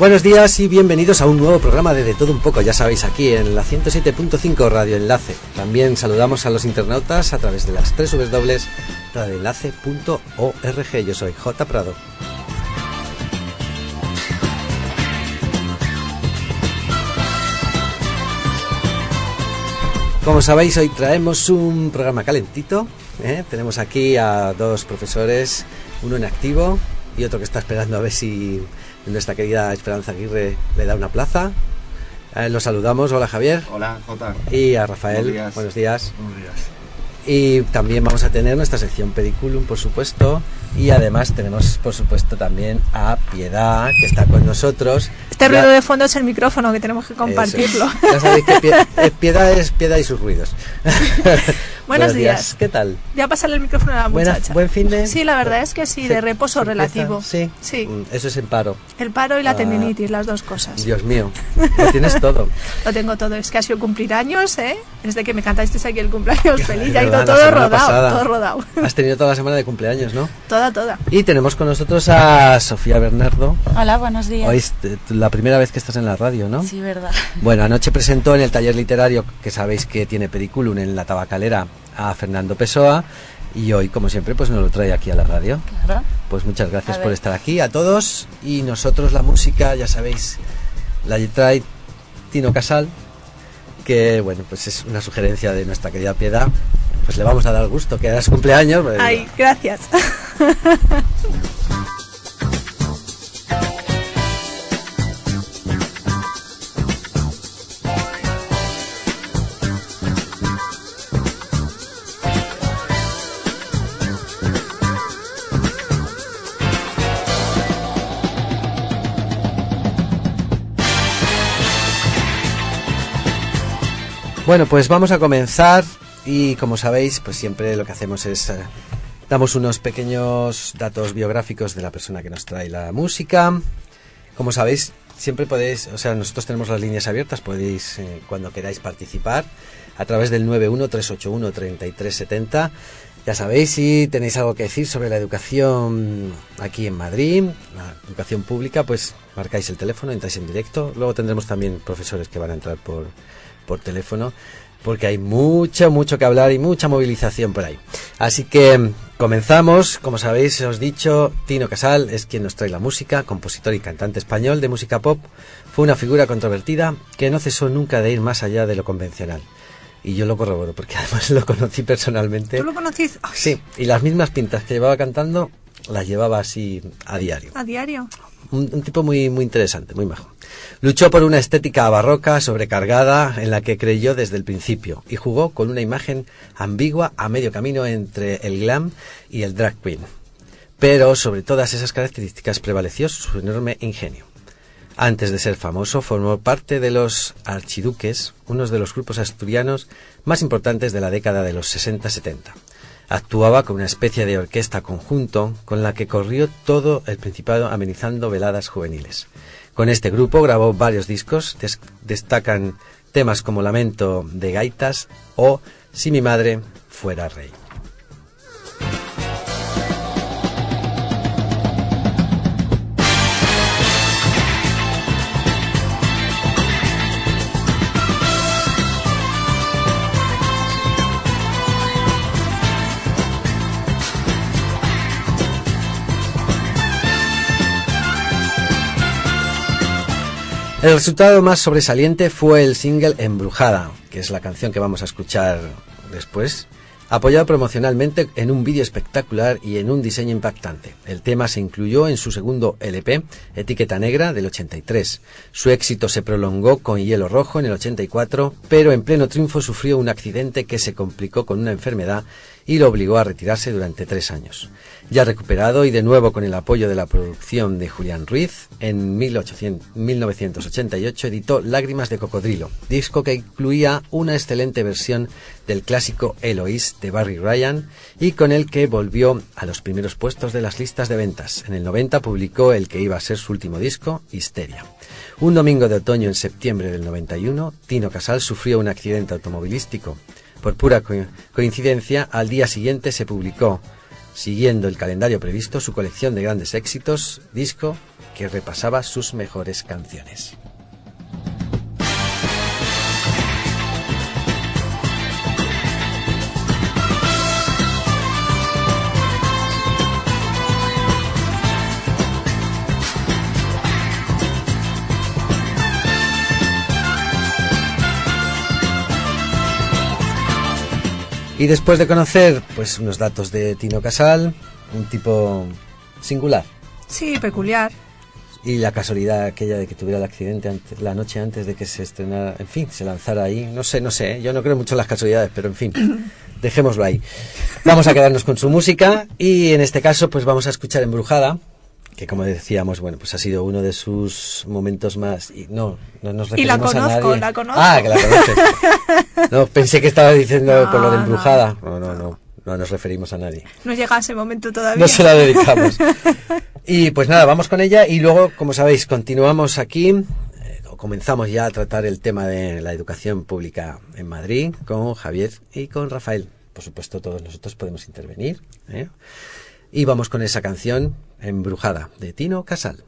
Buenos días y bienvenidos a un nuevo programa de Todo un Poco, ya sabéis, aquí en la 107.5 Radio Enlace. También saludamos a los internautas a través de las www.radioenlace.org. Yo soy J. Prado. Como sabéis, hoy traemos un programa calentito. Tenemos aquí a dos profesores, uno en activo y otro que está esperando a ver si nuestra querida Esperanza Aguirre le da una plaza. Los saludamos. Hola, Javier. Hola, Jota. Y a Rafael. Buenos días. Buenos días. Y también vamos a tener nuestra sección Pediculum, por supuesto. Y además tenemos, por supuesto, también a Piedad, que está con nosotros. Este ruido de fondo es el micrófono, que tenemos que compartirlo. Ya sabéis que Piedad es Piedad y sus ruidos. Buenos días. ¿Qué tal? Voy a pasarle el micrófono a la muchacha. ¿Buen fin de...? Sí, la verdad es que sí, de reposo relativo. Sí. Eso es el paro. El paro y la tendinitis, las dos cosas. Dios mío, lo tienes todo. Lo tengo todo. Es que ha sido cumplir años, desde que me cantasteis aquí el cumpleaños feliz. Ya ha ido La todo semana rodado. Has tenido toda la semana de cumpleaños, ¿no? Toda. Y tenemos con nosotros a Sofía Bernardo. Hola, buenos días. Hoy es la primera vez que estás en la radio, ¿no? Sí, verdad. Bueno, anoche presentó en el taller literario, que sabéis que tiene Pediculum en la Tabacalera, a Fernando Pessoa, y hoy, como siempre, pues nos lo trae aquí a la radio. Claro. Pues muchas gracias por estar aquí, a todos. Y nosotros la música, ya sabéis, la trae Tino Casal, que bueno, pues es una sugerencia de nuestra querida Piedad. Pues le vamos a dar gusto, que era su cumpleaños. Pues, ay, gracias. Bueno, pues vamos a comenzar y como sabéis, pues siempre lo que hacemos es damos unos pequeños datos biográficos de la persona que nos trae la música. Como sabéis, siempre podéis, nosotros tenemos las líneas abiertas, podéis cuando queráis participar a través del 91-381-3370. Ya sabéis, si tenéis algo que decir sobre la educación aquí en Madrid, la educación pública, pues marcáis el teléfono, entráis en directo. Luego tendremos también profesores que van a entrar por teléfono, porque hay mucho que hablar y mucha movilización por ahí. Así que comenzamos. Como sabéis, os he dicho, Tino Casal es quien nos trae la música, compositor y cantante español de música pop. Fue una figura controvertida que no cesó nunca de ir más allá de lo convencional. Y yo lo corroboro, porque además lo conocí personalmente. ¿Tú lo conociste? Oh. Sí, y las mismas pintas que llevaba cantando, las llevaba así a diario. ¿A diario? Un tipo muy interesante, muy majo. Luchó por una estética barroca, sobrecargada, en la que creyó desde el principio, y jugó con una imagen ambigua a medio camino entre el glam y el drag queen. Pero sobre todas esas características prevaleció su enorme ingenio. Antes de ser famoso, formó parte de los Archiduques, unos de los grupos asturianos más importantes de la década de los 60-70. Actuaba con una especie de orquesta conjunto con la que corrió todo el Principado amenizando veladas juveniles. Con este grupo grabó varios discos, destacan temas como Lamento de Gaitas o Si mi madre fuera rey. El resultado más sobresaliente fue el single Embrujada, que es la canción que vamos a escuchar después, apoyado promocionalmente en un vídeo espectacular y en un diseño impactante. El tema se incluyó en su segundo LP, Etiqueta Negra, del 83. Su éxito se prolongó con Hielo Rojo en el 84, pero en pleno triunfo sufrió un accidente que se complicó con una enfermedad y lo obligó a retirarse durante 3 años. Ya recuperado y de nuevo con el apoyo de la producción de Julián Ruiz, en 1988 editó Lágrimas de Cocodrilo, disco que incluía una excelente versión del clásico Eloís de Barry Ryan y con el que volvió a los primeros puestos de las listas de ventas. En el 90 publicó el que iba a ser su último disco, Histeria. Un domingo de otoño en septiembre del 91, Tino Casal sufrió un accidente automovilístico. Por pura coincidencia, al día siguiente se publicó, siguiendo el calendario previsto, su colección de grandes éxitos, disco que repasaba sus mejores canciones. Y después de conocer pues unos datos de Tino Casal, un tipo singular. Sí, peculiar. Y la casualidad aquella de que tuviera el accidente la noche antes de que se estrenara, en fin, se lanzara ahí. No sé, yo no creo mucho en las casualidades, pero en fin, dejémoslo ahí. Vamos a quedarnos con su música y en este caso pues vamos a escuchar Embrujada, que como decíamos, bueno, pues ha sido uno de sus momentos más... Y no nos referimos a nadie. La conozco. Ah, que la conoces. No, pensé que estaba diciendo por lo de Embrujada. No nos referimos a nadie. No llega a ese momento todavía. No se la dedicamos. Y pues nada, vamos con ella y luego, como sabéis, continuamos aquí, comenzamos ya a tratar el tema de la educación pública en Madrid con Javier y con Rafael. Por supuesto, todos nosotros podemos intervenir, ¿eh? Y vamos con esa canción, Embrujada, de Tino Casal.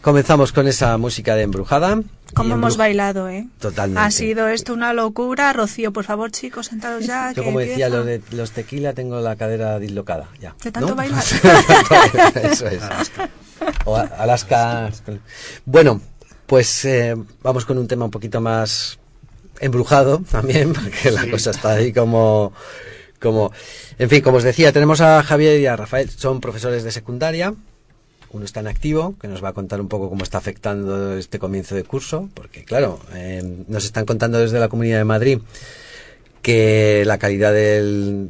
comenzamos con esa música de Embrujada. Cómo hemos bailado, ¿eh? Totalmente. Ha sido esto una locura. Rocío, por favor, chicos, sentados ya. Yo, como decía, los tequila, tengo la cadera dislocada, ya. ¿De tanto bailar? Eso es. O Alaska. Bueno, pues vamos con un tema un poquito más embrujado también, porque la cosa está ahí como... En fin, como os decía, tenemos a Javier y a Rafael, son profesores de secundaria. Uno está en activo, que nos va a contar un poco cómo está afectando este comienzo de curso, porque claro, nos están contando desde la Comunidad de Madrid que la calidad de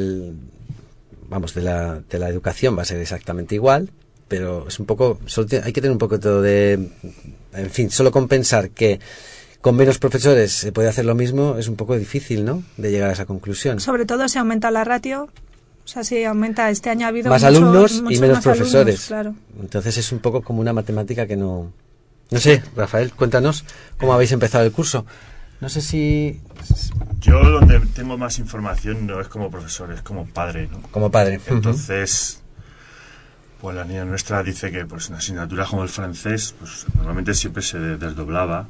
la educación va a ser exactamente igual, pero es un poco, hay que tener un poco todo en fin, solo con pensar que con menos profesores se puede hacer lo mismo es un poco difícil, ¿no?, de llegar a esa conclusión. Sobre todo si aumenta la ratio. O sea, sí, aumenta. Este año ha habido más alumnos y menos más profesores. Alumnos, claro. Entonces es un poco como una matemática que no... No sé, Rafael, cuéntanos cómo habéis empezado el curso. No sé si... Yo donde tengo más información no es como profesor, es como padre, ¿no? Como padre. Entonces, pues la niña nuestra dice que pues en asignaturas como el francés, pues normalmente siempre se desdoblaba,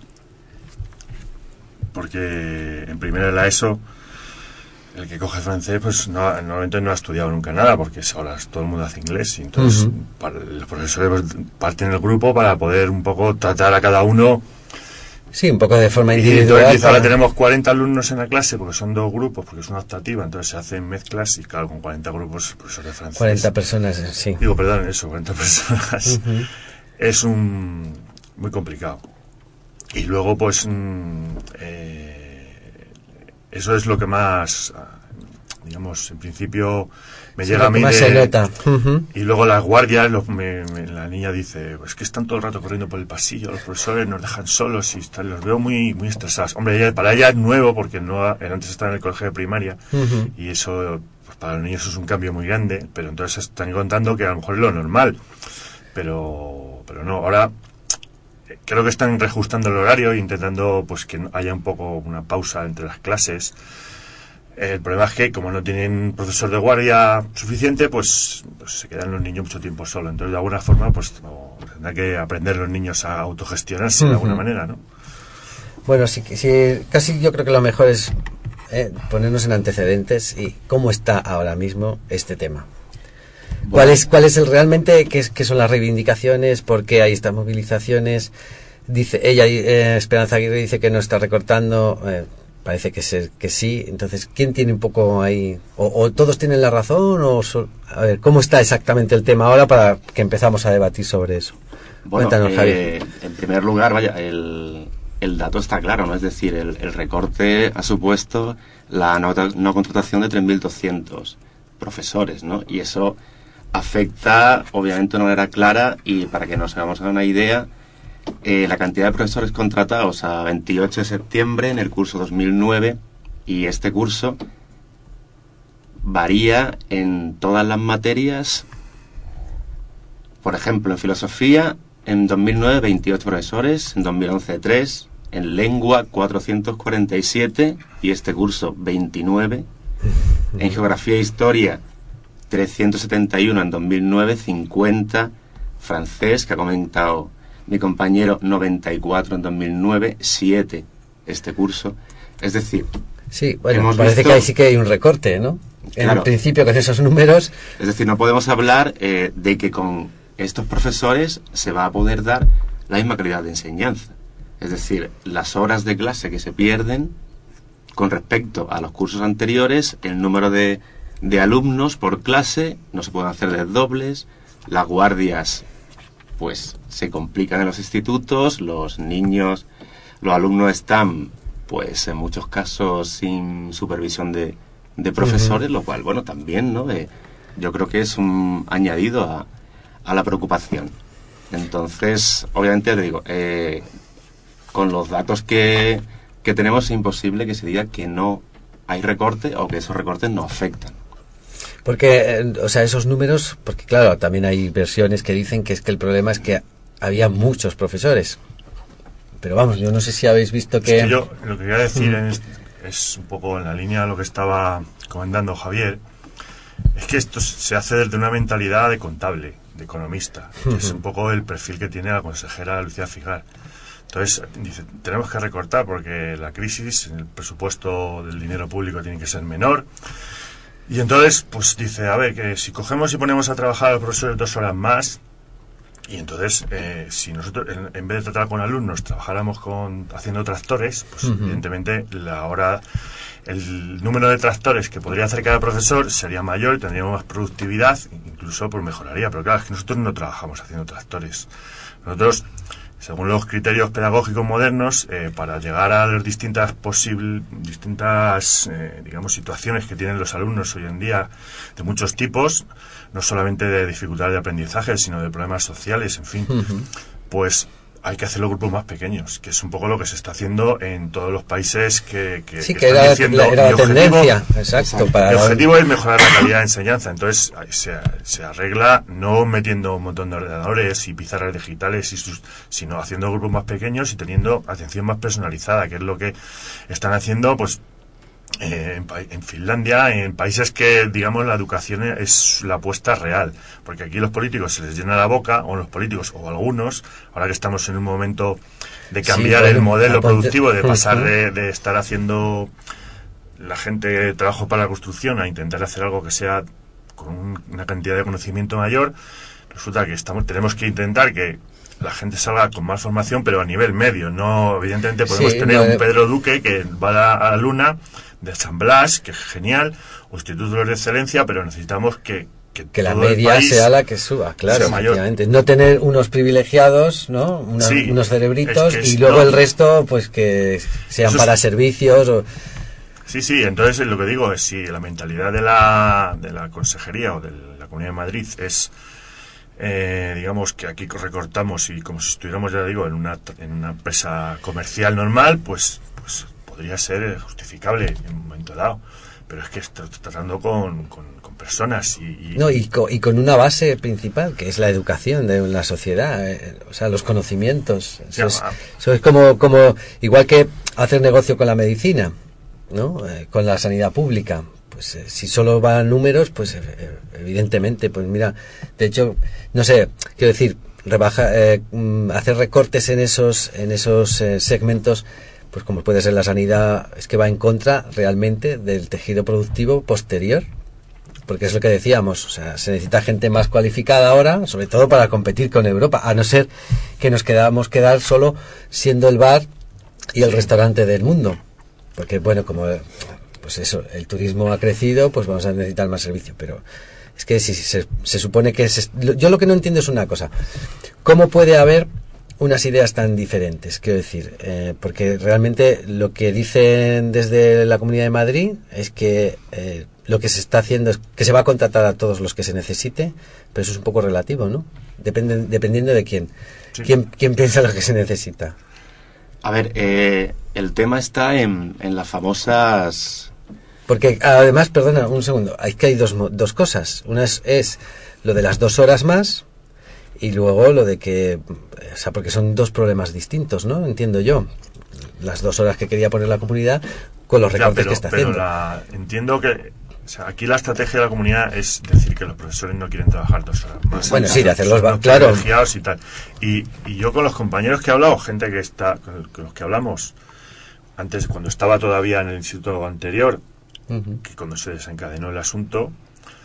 porque en primera de la ESO el que coge francés pues normalmente no ha estudiado nunca nada, porque ahora todo el mundo hace inglés, y entonces los profesores pues, parten el grupo para poder un poco tratar a cada uno. Sí, un poco de forma Y individual. entonces ahora tenemos 40 alumnos en la clase, porque son 2 grupos, porque es una optativa, entonces se hacen mezclas, y claro, con 40 grupos, profesores de francés. 40 personas, sí. Digo, perdón, eso, 40 personas. Es muy complicado. Y luego, pues, eso es lo que más, digamos, en principio me llega a mí más se nota. Y luego las guardias, la niña dice, es que están todo el rato corriendo por el pasillo, los profesores nos dejan solos y los veo muy estresados. Hombre, para ella es nuevo, porque antes estaba en el colegio de primaria, y eso, pues para los niños es un cambio muy grande, pero entonces están contando que a lo mejor es lo normal, pero no, ahora creo que están reajustando el horario e intentando pues que haya un poco una pausa entre las clases. El problema es que como no tienen profesor de guardia suficiente, pues se quedan los niños mucho tiempo solos. Entonces, de alguna forma, pues tendrán que aprender los niños a autogestionarse de alguna manera, ¿no? Bueno, sí, casi yo creo que lo mejor es ponernos en antecedentes y cómo está ahora mismo este tema. Bueno. ¿Cuál es el realmente, qué son las reivindicaciones? ¿Por qué hay estas movilizaciones? Dice ella, Esperanza Aguirre dice que no está recortando, parece que sí. Entonces, ¿quién tiene un poco ahí? ¿O todos tienen la razón? A ver, ¿cómo está exactamente el tema ahora para que empezamos a debatir sobre eso? Bueno, cuéntanos, Javier. En primer lugar, el dato está claro, ¿no? Es decir, el recorte ha supuesto la no contratación de 3.200 profesores, ¿no? Y eso afecta, obviamente, de una manera clara, y para que nos hagamos una idea, la cantidad de profesores contratados a 28 de septiembre en el curso 2009, y este curso varía en todas las materias. Por ejemplo, en filosofía, en 2009 28 profesores, en 2011 3, en lengua 447, y este curso 29, en geografía e historia 371 en 2009, 50, francés, que ha comentado mi compañero, 94 en 2009, 7 este curso. Es decir, sí, bueno, parece que ahí sí que hay un recorte, ¿no? Claro. En principio, con esos números. Es decir, no podemos hablar de que con estos profesores se va a poder dar la misma calidad de enseñanza. Es decir, las horas de clase que se pierden con respecto a los cursos anteriores, el número de alumnos por clase, no se pueden hacer desdobles, las guardias pues se complican en los institutos, los alumnos están pues en muchos casos sin supervisión de profesores, lo cual, bueno, también, ¿no? Yo creo que es un añadido a la preocupación. Entonces, obviamente, te digo, con los datos que tenemos es imposible que se diga que no hay recorte o que esos recortes no afectan. Porque, o sea, esos números, porque claro, también hay versiones que dicen que es que el problema es que había muchos profesores. Pero vamos, yo no sé si habéis visto que... Es que yo lo que quería decir es un poco en la línea de lo que estaba comentando Javier, es que esto se hace desde una mentalidad de contable. de economista. Es un poco el perfil que tiene la consejera Lucía Figar. Entonces, dice, tenemos que recortar porque la crisis, el presupuesto del dinero público tiene que ser menor. Y entonces, pues dice, a ver, que si cogemos y ponemos a trabajar a los profesores 2 horas más, y entonces, si nosotros, en vez de tratar con alumnos, trabajáramos haciendo tractores, pues evidentemente el número de tractores que podría hacer cada profesor sería mayor y tendríamos más productividad, incluso pues mejoraría. Pero claro, es que nosotros no trabajamos haciendo tractores. Nosotros, según los criterios pedagógicos modernos, para llegar a las distintas digamos, situaciones que tienen los alumnos hoy en día, de muchos tipos, no solamente de dificultades de aprendizaje, sino de problemas sociales, en fin, pues hay que hacer los grupos más pequeños, que es un poco lo que se está haciendo en todos los países que sí, que era la tendencia, exacto. El objetivo es mejorar la calidad de enseñanza, entonces se arregla no metiendo un montón de ordenadores y pizarras digitales, sino haciendo grupos más pequeños y teniendo atención más personalizada, que es lo que están haciendo, pues, en Finlandia, en países que, digamos, la educación es la apuesta real, porque aquí los políticos se les llena la boca, o los políticos, o algunos, ahora que estamos en un momento de cambiar el modelo productivo, de pasar de estar haciendo la gente trabajo para la construcción a intentar hacer algo que sea con una cantidad de conocimiento mayor. Resulta que tenemos que intentar que la gente salga con más formación, pero a nivel medio. No, evidentemente podemos tener un Pedro Duque que va a la luna de San Blas, que es genial, o institutos de excelencia, pero necesitamos que la media sea la que suba, claro, efectivamente. No tener unos privilegiados, ¿no? Unos cerebritos, y luego el resto, pues que sean para servicios o... Sí, entonces lo que digo es, si la mentalidad de la consejería o de la Comunidad de Madrid es, digamos, que aquí recortamos y como si estuviéramos, ya digo, en una empresa comercial normal, pues podría ser justificable en un momento dado, pero es que está tratando con personas y con una base principal, que es la educación de la sociedad, o sea, los conocimientos. Eso es como igual que hacer negocio con la medicina, ¿no? Con la sanidad pública. Pues si solo van números, pues evidentemente, pues mira, de hecho, no sé, quiero decir, hacer recortes en esos segmentos, pues como puede ser la sanidad, es que va en contra realmente del tejido productivo posterior, porque es lo que decíamos, o sea, se necesita gente más cualificada ahora, sobre todo para competir con Europa, a no ser que nos quedar solo siendo el bar y el restaurante del mundo, porque bueno, como pues eso, el turismo ha crecido, pues vamos a necesitar más servicio, pero es que si se supone que yo lo que no entiendo es una cosa, ¿cómo puede haber unas ideas tan diferentes? Quiero decir, porque realmente lo que dicen desde la Comunidad de Madrid es que lo que se está haciendo es que se va a contratar a todos los que se necesite, pero eso es un poco relativo, ¿no? Dependiendo de quién. Sí. ¿Quién piensa lo que se necesita? A ver, el tema está en las famosas... Porque además, perdona, un segundo, hay dos cosas. Una es lo de las 2 horas más, y luego lo de que, o sea, porque son dos problemas distintos, ¿no? Entiendo yo. Las 2 horas que quería poner la comunidad con los recortes que está haciendo. Entiendo que, o sea, aquí la estrategia de la comunidad es decir que los profesores no quieren trabajar 2 horas más. Bueno, sí, de hacerlos, claro. Y tal. Y yo con los compañeros que he hablado, gente que está, con los que hablamos, antes, cuando estaba todavía en el instituto anterior, que cuando se desencadenó el asunto,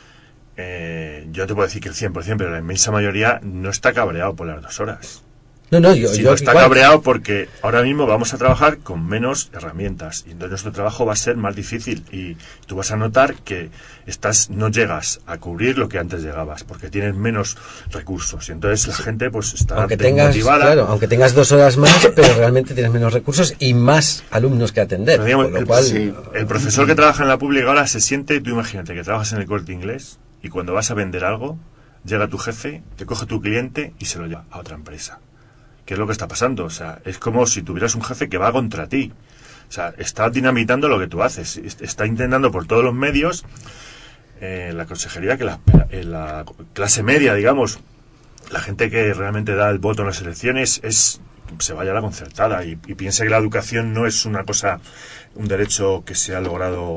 yo te puedo decir que el 100%, pero la inmensa mayoría no está cabreado por las 2 horas. No, yo está cabreado porque ahora mismo vamos a trabajar con menos herramientas y entonces nuestro trabajo va a ser más difícil y tú vas a notar que no llegas a cubrir lo que antes llegabas porque tienes menos recursos y entonces la gente pues está desmotivada. Claro, aunque tengas 2 horas más, pero realmente tienes menos recursos y más alumnos que atender. Digamos, el profesor que trabaja en la pública ahora se siente, tú imagínate que trabajas en el Corte Inglés y cuando vas a vender algo, llega tu jefe, te coge tu cliente y se lo lleva a otra empresa. ¿Qué es lo que está pasando? O sea, es como si tuvieras un jefe que va contra ti. O sea, está dinamitando lo que tú haces. Está intentando por todos los medios, la consejería, que la clase media, digamos, la gente que realmente da el voto en las elecciones, se vaya a la concertada y piensa que la educación no es una cosa, un derecho que se ha logrado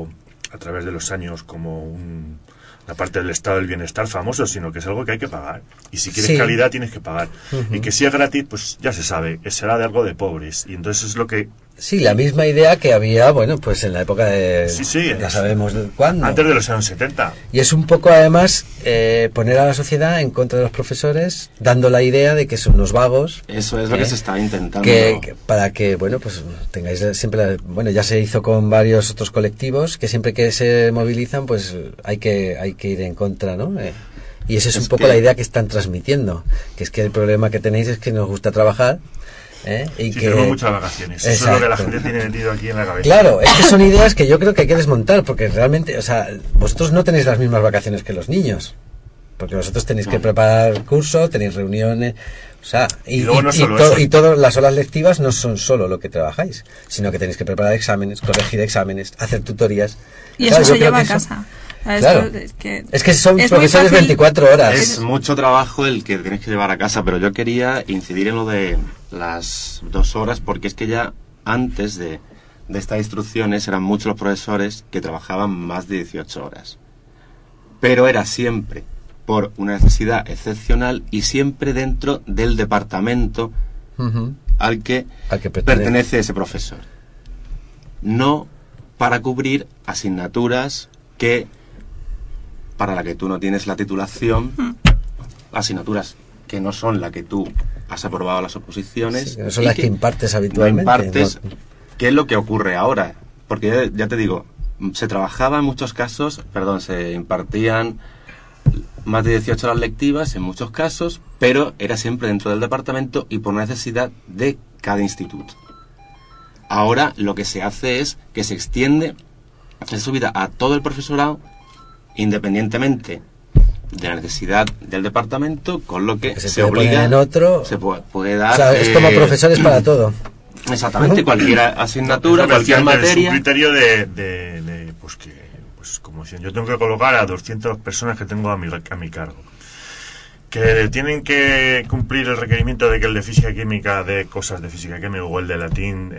a través de los años como la parte del estado del bienestar famoso, sino que es algo que hay que pagar. Y si quieres calidad tienes que pagar. Y que si es gratis, pues ya se sabe, será de algo de pobres. Y entonces es lo que... Sí, la misma idea que había, bueno, pues en la época de... Sí, ya sabemos de cuándo. Antes de los años 70. Y es un poco, además, poner a la sociedad en contra de los profesores, dando la idea de que son unos vagos. Eso es lo que se está intentando. Para que, bueno, pues tengáis siempre... Bueno, ya se hizo con varios otros colectivos, que siempre que se movilizan, pues hay que ir en contra, ¿no? Y esa es un poco la idea que están transmitiendo, que es que el problema que tenéis es que nos gusta trabajar, y que tenemos muchas vacaciones. Eso es lo que la gente tiene metido aquí en la cabeza. Claro, es que son ideas que yo creo que hay que desmontar, porque realmente, o sea, vosotros no tenéis las mismas vacaciones que los niños, porque vosotros tenéis que preparar cursos, tenéis reuniones, o sea, y todas las horas lectivas no son solo lo que trabajáis, sino que tenéis que preparar exámenes, corregir exámenes, hacer tutorías. Y eso se lleva a casa. Claro. Es que son profesores 24 horas. Es mucho trabajo el que tienes que llevar a casa, pero yo quería incidir en lo de las 2 horas, porque es que ya antes de estas instrucciones eran muchos los profesores que trabajaban más de 18 horas. Pero era siempre por una necesidad excepcional y siempre dentro del departamento al que pertenece ese profesor. No para cubrir asignaturas para la que tú no tienes la titulación, asignaturas que no son la que tú has aprobado las oposiciones. Sí, que no son las que impartes habitualmente. No impartes, ¿qué es lo que ocurre ahora? Porque ya te digo, se trabajaba en muchos casos, se impartían más de 18 horas lectivas en muchos casos, pero era siempre dentro del departamento y por necesidad de cada instituto. Ahora lo que se hace es que se extiende esa subida a todo el profesorado, independientemente de la necesidad del departamento, con lo que se obliga en otro, se puede dar, o sea, es como profesores para todo. Exactamente, cualquier asignatura, cualquier materia. Es un criterio pues como decían, yo tengo que colocar a 200 personas que tengo a mi cargo, que tienen que cumplir el requerimiento de que el de física y química de cosas de física y química o el de latín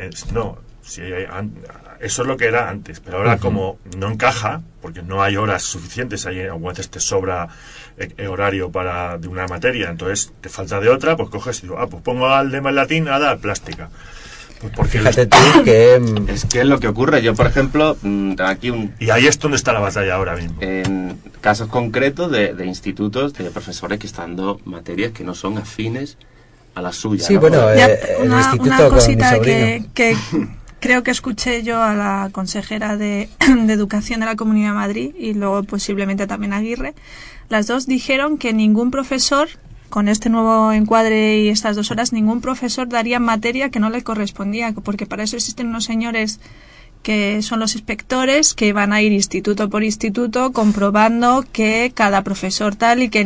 eso es lo que era antes, pero ahora como no encaja, porque no hay horas suficientes, a veces te sobra horario de una materia, entonces te falta de otra, pues coges y digo, pues pongo al de latín a dar plástica. Pues porque fíjate tú que... Es que es lo que ocurre. Yo, por ejemplo, aquí y ahí es donde está la batalla ahora mismo. En casos concretos de institutos, de profesores que están dando materias que no son afines a la suya. Sí, ¿no? bueno, el instituto una cosita con mi sobrino. que creo que escuché yo a la consejera de Educación de la Comunidad de Madrid y luego posiblemente también a Aguirre. Las dos dijeron que ningún profesor, con este nuevo encuadre y estas 2 horas, ningún profesor daría materia que no le correspondía, porque para eso existen unos señores que son los inspectores, que van a ir instituto por instituto comprobando que cada profesor tal y que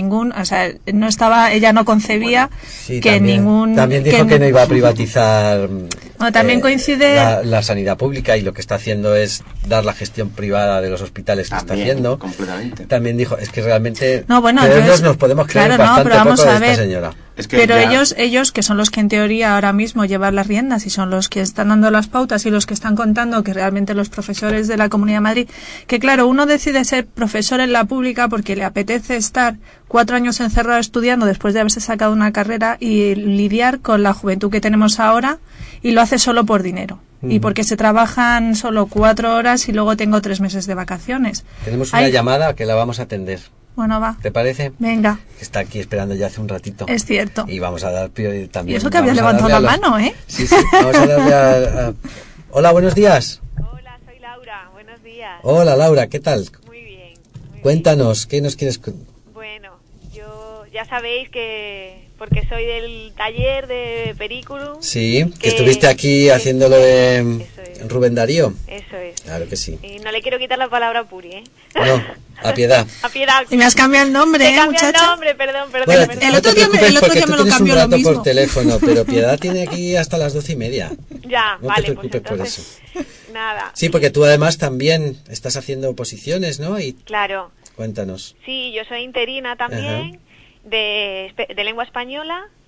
no estaba, ella no concebía que también, también dijo que no iba a privatizar también coincide la sanidad pública, y lo que está haciendo es dar la gestión privada de los hospitales que está haciendo completamente. También dijo, es que realmente nos podemos creer bastante pero vamos poco a de ver. esta señora. Es que pero ellos que son los que en teoría ahora mismo llevan las riendas y son los que están dando las pautas y los que están contando que realmente los profesores de la Comunidad de Madrid, que claro, uno decide ser profesor en la pública porque le apetece estar 4 años encerrado estudiando después de haberse sacado una carrera y lidiar con la juventud que tenemos ahora, y lo hace solo por dinero. Y porque se trabajan solo 4 horas y luego tengo 3 meses de vacaciones. Tenemos una llamada que la vamos a atender. Bueno, va. ¿Te parece? Venga. Está aquí esperando ya hace un ratito. Es cierto. Y vamos a dar prioridad también. Y eso que había levantado la mano, ¿eh? Sí, vamos a darle Hola, buenos días. Hola, soy Laura. Buenos días. Hola, Laura, ¿qué tal? Muy bien. Cuéntanos, ¿qué nos quieres contar? Bueno, yo ya sabéis que... porque soy del taller de Periculum. Sí, que estuviste aquí haciendo lo de Rubén Darío. Eso es. Claro que sí. Y no le quiero quitar la palabra a Puri, ¿eh? No, a Piedad. A Piedad. Y me has cambiado el nombre, muchacha. muchacha. el nombre, perdón. Bueno, el otro día me lo cambió lo mismo. Por teléfono, pero Piedad tiene aquí hasta las 12:30. Ya, no vale, te preocupes pues entonces, por eso. Nada. Sí, porque tú además también estás haciendo oposiciones, ¿no? Y claro. Cuéntanos. Sí, yo soy interina también de lengua española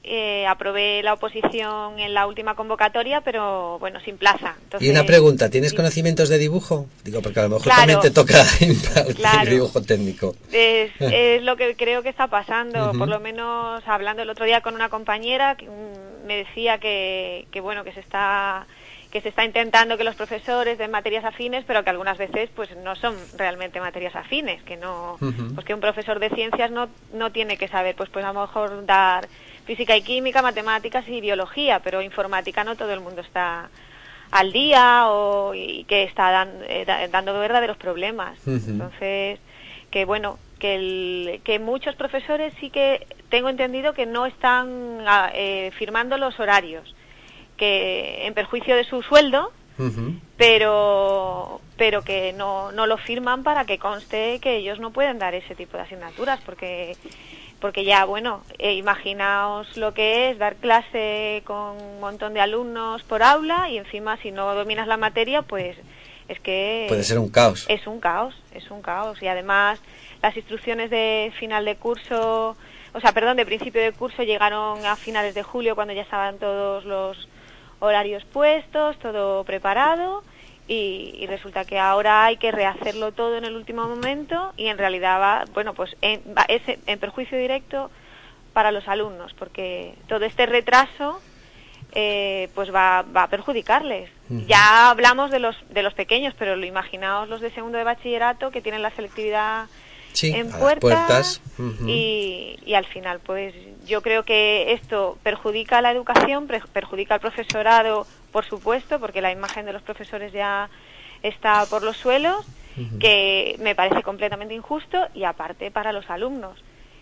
aprobé la oposición en la última convocatoria, pero bueno, sin plaza. Entonces, y una pregunta, ¿tienes conocimientos de dibujo? Digo, porque a lo mejor Claro, también te toca impartir claro. dibujo técnico. Es lo que creo que está pasando. Ujú. Por lo menos hablando el otro día con una compañera que me decía que bueno, que se está intentando que los profesores den materias afines, pero que algunas veces pues no son realmente materias afines, que no, Ujú. pues que un profesor de ciencias no tiene que saber, pues a lo mejor dar física y química, matemáticas y biología, pero informática no todo el mundo está al día y que está dando verdaderos problemas. Ujú. Entonces, que bueno, que muchos profesores sí que tengo entendido que no están firmando los horarios, que en perjuicio de su sueldo, Ujú. pero que no lo firman para que conste que ellos no pueden dar ese tipo de asignaturas, porque ya, bueno, imaginaos lo que es dar clase con un montón de alumnos por aula y encima si no dominas la materia, pues es que Puede ser un caos. es un caos y además las instrucciones de final de curso, de principio de curso llegaron a finales de julio cuando ya estaban todos los horarios puestos, todo preparado y resulta que ahora hay que rehacerlo todo en el último momento y en realidad es en perjuicio directo para los alumnos porque todo este retraso pues va a perjudicarles. Ujú. Ya hablamos de los pequeños, pero lo imaginaos los de segundo de bachillerato que tienen la selectividad Sí, en a las puertas puertas. Ujú. y al final pues yo creo que esto perjudica a la educación, perjudica al profesorado, por supuesto, porque la imagen de los profesores ya está por los suelos, Ujú. que me parece completamente injusto, y aparte para los alumnos.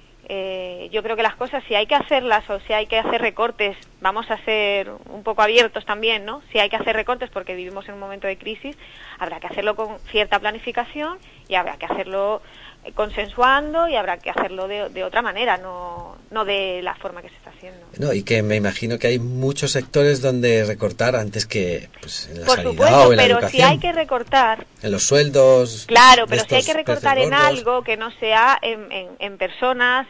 Yo creo que las cosas, si hay que hacerlas o si hay que hacer recortes, vamos a ser un poco abiertos también, ¿no? Si hay que hacer recortes porque vivimos en un momento de crisis, habrá que hacerlo con cierta planificación y habrá que hacerlo consensuando y habrá que hacerlo de otra manera, no de la forma que se está haciendo. No, y que me imagino que hay muchos sectores donde recortar antes que pues, en la Por sanidad supuesto, o en la pero educación. si hay que recortar, En los sueldos. claro, de pero si hay estos que recortar peces en gordos. algo que no sea en personas,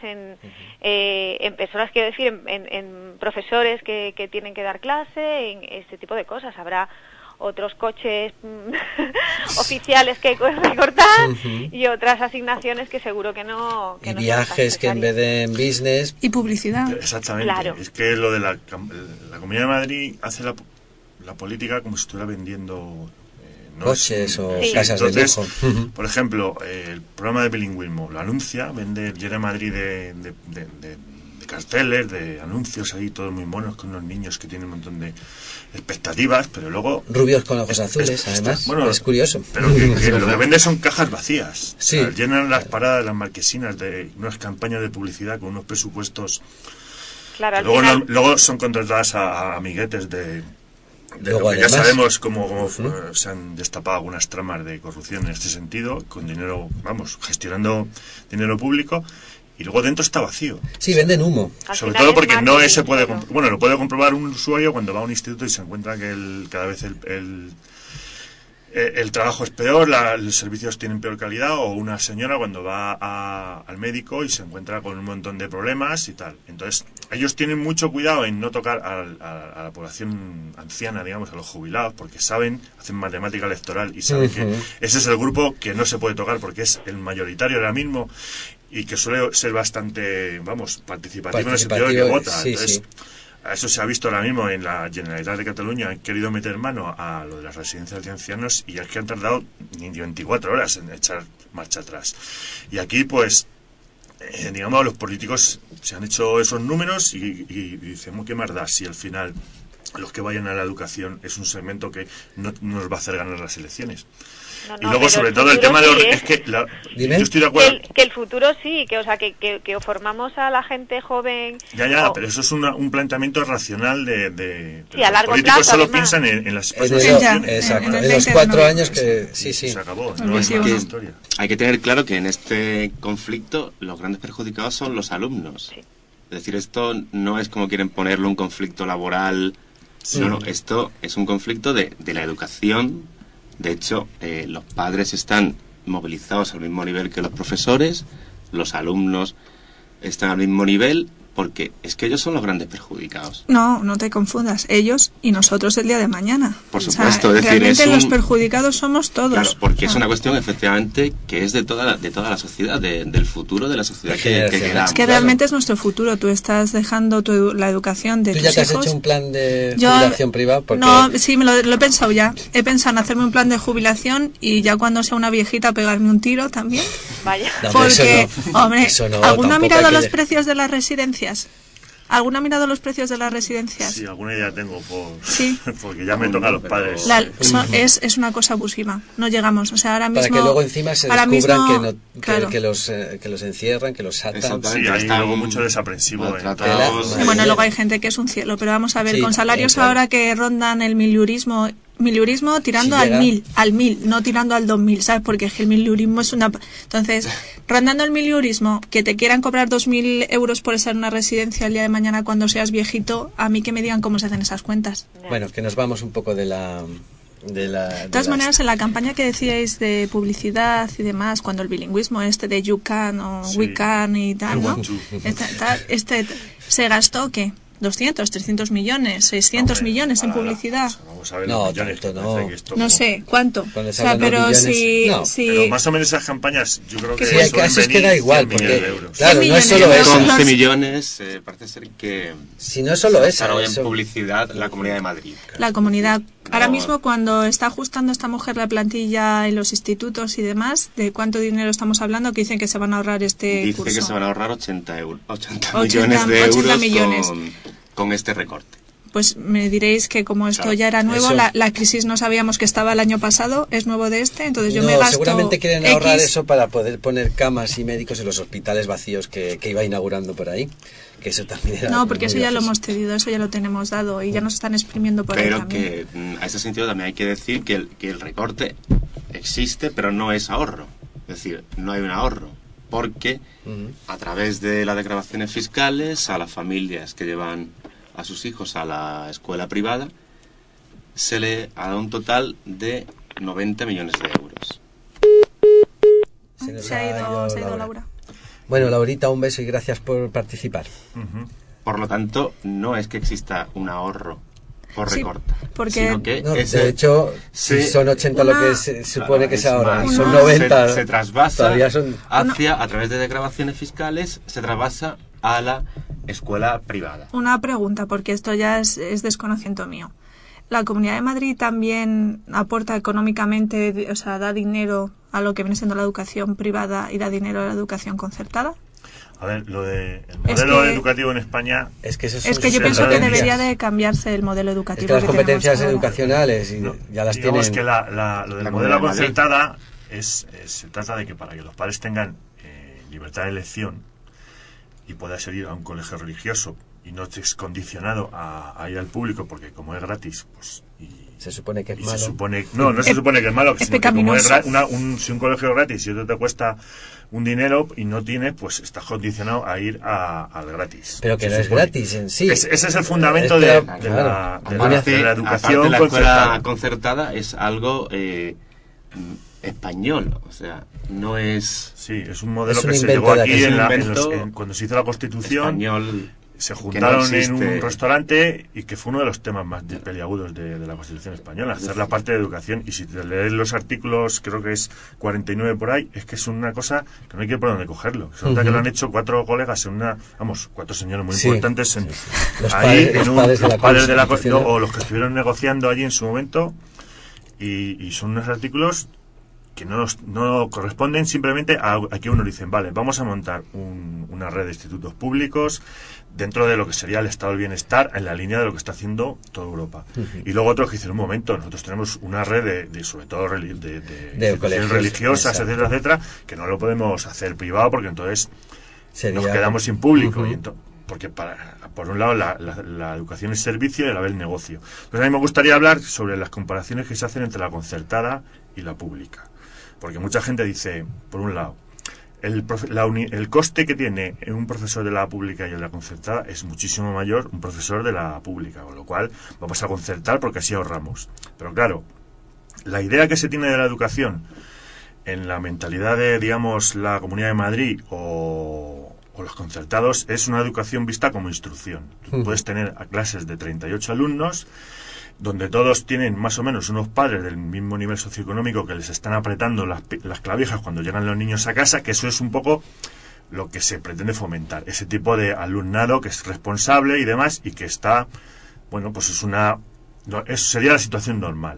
en personas, quiero decir, en profesores que tienen que dar clase, en este tipo de cosas. Habrá otros coches oficiales que recortar Ujú. y otras asignaciones que seguro que no Y no son viajes que en vez de en business. Y publicidad. Exactamente. Claro. Es que lo de la Comunidad de Madrid hace la política como si estuviera vendiendo Coches o Sí. casas de Entonces, lujo. Ujú. por ejemplo, el programa de bilingüismo lo anuncia, llena Madrid de carteles, de anuncios ahí, todos muy monos, con unos niños que tienen un montón de expectativas, pero luego... Rubios con ojos azules, además. bueno, es curioso. Pero que lo que vende son cajas vacías. Sí. O sea, llenan las paradas, las marquesinas de unas campañas de publicidad con unos presupuestos. Claro, al Luego, final, luego son contratadas a amiguetes de Luego, lo que ya además, sabemos cómo se han destapado algunas tramas de corrupción en este sentido, con dinero, gestionando dinero público, y luego dentro está vacío. Sí, venden humo. al Sobre final todo es porque no marketing, se puede... claro. Bueno, lo puede comprobar un usuario cuando va a un instituto y se encuentra que cada vez el trabajo es peor, los servicios tienen peor calidad, o una señora cuando va al médico y se encuentra con un montón de problemas y tal. Entonces, ellos tienen mucho cuidado en no tocar a la población anciana, digamos, a los jubilados, porque hacen matemática electoral y saben que ese es el grupo que no se puede tocar porque es el mayoritario ahora mismo y que suele ser bastante, participativo en el sentido de que vota. Sí, Entonces, sí. eso se ha visto ahora mismo en la Generalitat de Cataluña. Han querido meter mano a lo de las residencias de ancianos y es que han tardado ni 24 horas en echar marcha atrás. Y aquí, pues, digamos, los políticos se han hecho esos números y dicen, ¿qué más da si al final los que vayan a la educación es un segmento que no nos va a hacer ganar las elecciones? No, Y luego, pero sobre el todo, el futuro tema de... sí, Es que Dime. yo estoy de acuerdo... que el futuro sí, que formamos a la gente joven. Ya, pero eso es un planteamiento racional de Sí, a largo los políticos plazo, solo además. piensan en las En próximas el- elecciones. exacto, en el en los 20 de 4 noviembre. años que... Sí, sí. Se acabó, El no es 21. más historia. Hay que tener claro que en este conflicto los grandes perjudicados son los alumnos. Sí. Es decir, esto no es como quieren ponerlo un conflicto laboral. No, esto es un conflicto de la educación. De hecho, los padres están movilizados al mismo nivel que los profesores, los alumnos están al mismo nivel porque es que ellos son los grandes perjudicados. No te confundas. Ellos y nosotros el día de mañana. Por supuesto, es decir, realmente los perjudicados somos todos. Claro, porque es una cuestión, efectivamente, que es de toda la sociedad, del futuro de la sociedad que queramos. Es que realmente es nuestro futuro. Tú estás dejando la educación de tus hijos. ¿Tú ya te has hecho un plan de jubilación privada? Porque... No, sí, me lo he pensado ya. He pensado en hacerme un plan de jubilación y ya cuando sea una viejita pegarme un tiro también. Vaya. No, porque, hombre, ¿alguno ha mirado los precios? precios de las residencias? ¿Alguno ha mirado los precios de las residencias? Sí, alguna idea tengo Sí. porque ya me toca a los padres. Es una cosa abusiva. No llegamos. O sea, ahora mismo... Para que luego encima se ahora descubran mismo, que los encierran, que los atan. Sí, hay algo mucho desaprensivo. Bueno, luego hay gente que es un cielo. Pero vamos a ver, Sí, con salarios claro. ahora que rondan el miliurismo tirando Si llega. al 1000, no tirando al 2000, ¿sabes? Porque el miliurismo es una... Entonces, rondando el miliurismo, que te quieran cobrar 2.000 euros por estar en una residencia el día de mañana cuando seas viejito, a mí que me digan cómo se hacen esas cuentas. Bueno, que nos vamos un poco de la... De todas maneras, en la campaña que decíais de publicidad y demás, cuando el bilingüismo de you can o Sí. we can y tal, ¿no? want to. ¿Se gastó qué? 200, 300 millones, 600 millones en publicidad. Vamos a ver No, los millones, tanto que no. parece que esto No como- sé, ¿cuánto? Cuando O se sea, hablan de pero millones, no. Pero más o menos esas campañas, yo creo que Sí, hay suelen casos que venir da igual, 100 millones de porque euros. claro, no es 100 solo millones eso. de 11 millones, parece ser que Si no es solo se eso, desarrolla en publicidad la Comunidad de Madrid. la comunidad. Ahora No. mismo, cuando está ajustando esta mujer la plantilla en los institutos y demás, ¿de cuánto dinero estamos hablando? Que dicen que se van a ahorrar este Dice curso. que se van a ahorrar 80 80 millones de 80 euros millones. con este recorte. Pues me diréis que como esto Claro, ya era nuevo, eso. la crisis no sabíamos que estaba el año pasado, es nuevo de este, entonces yo No, me gasto seguramente quieren ahorrar X. eso para poder poner camas y médicos en los hospitales vacíos que iba inaugurando por ahí. Que eso también era No, porque muy eso ya lo gracioso. hemos cedido, eso ya lo tenemos dado y ya nos están exprimiendo por ahí Pero también. que a ese sentido también hay que decir que el recorte existe, pero no es ahorro. Es decir, no hay un ahorro. Porque Ujú. a través de las declaraciones fiscales, a las familias que llevan a sus hijos a la escuela privada, se le ha dado un total de 90 millones de euros. nos Se ha ido Laura. Bueno, Laurita, un beso y gracias por participar. Ujú. Por lo tanto, no es que exista un ahorro por Sí, recorte, porque- sino que No, ese- de hecho, si Sí. son 80 lo Una- que se supone que es se ahorra, más, y son Una- 90, se trasvasa todavía son... a través de declaraciones fiscales, se trasvasa a la escuela privada. Una pregunta, porque esto ya es desconocimiento mío. ¿La Comunidad de Madrid también aporta económicamente, o sea, da dinero a lo que viene siendo la educación privada y da dinero a la educación concertada? A ver, el Es modelo que- educativo en España, Es que, eso Es que yo sí, pienso que competencias. debería de cambiarse el modelo Es educativo. que las tenemos competencias ahora. educacionales y no, ya las digamos tienen... que lo del La modelo Comunidad de Madrid. concertada se trata de que para que los padres tengan libertad de elección y puedas ir a un colegio religioso y no estés condicionado a ir al público, porque como es gratis, pues... Se supone que es y malo. se supone, no se supone que es malo, es sino que como es pecaminoso. si un colegio es gratis y otro te cuesta un dinero y no tienes, pues estás condicionado a ir al gratis. Pero que Se no es supone. gratis en sí. Ese es el fundamento Es que de claro, la Aparte, educación la escuela concertada. concertada es algo español, o sea, no es Sí, es un modelo Es un que se invento llevó de aquí aquí. Es un en invento cuando se hizo la Constitución. español. Se juntaron en existe. un restaurante y que fue uno de los temas más peliagudos de la Constitución española, hacer la parte de educación. Y si te lees los artículos, creo que es 49 por ahí, es que es una cosa que no hay que ir por dónde cogerlo. Se nota que lo han hecho 4 colegas en una, 4 señores muy Sí, importantes Los ahí padres- los en padres de la Constitución. o los que estuvieron negociando allí en su momento, y son unos artículos que no corresponden simplemente a que uno dicen, vale, vamos a montar una red de institutos públicos dentro de lo que sería el estado del bienestar en la línea de lo que está haciendo toda Europa. Y luego otros que dicen, un momento, nosotros tenemos una red de sobre todo de instituciones colegios, religiosas, exacto. etcétera, etcétera, que no lo podemos hacer privado porque entonces Sería- nos quedamos sin público. Ujú. Y porque por un lado la educación es servicio y a la vez negocio. Entonces a mí me gustaría hablar sobre las comparaciones que se hacen entre la concertada y la pública. Porque mucha gente dice, por un lado, el coste que tiene un profesor de la pública y de la concertada es muchísimo mayor un profesor de la pública, con lo cual vamos a concertar porque así ahorramos. Pero claro, la idea que se tiene de la educación en la mentalidad de, digamos, la Comunidad de Madrid o o los concertados es una educación vista como instrucción. Tú puedes tener a clases de 38 alumnos donde todos tienen más o menos unos padres del mismo nivel socioeconómico que les están apretando las clavijas cuando llegan los niños a casa, que eso es un poco lo que se pretende fomentar, ese tipo de alumnado que es responsable y demás, y que está, bueno, pues eso sería la situación normal.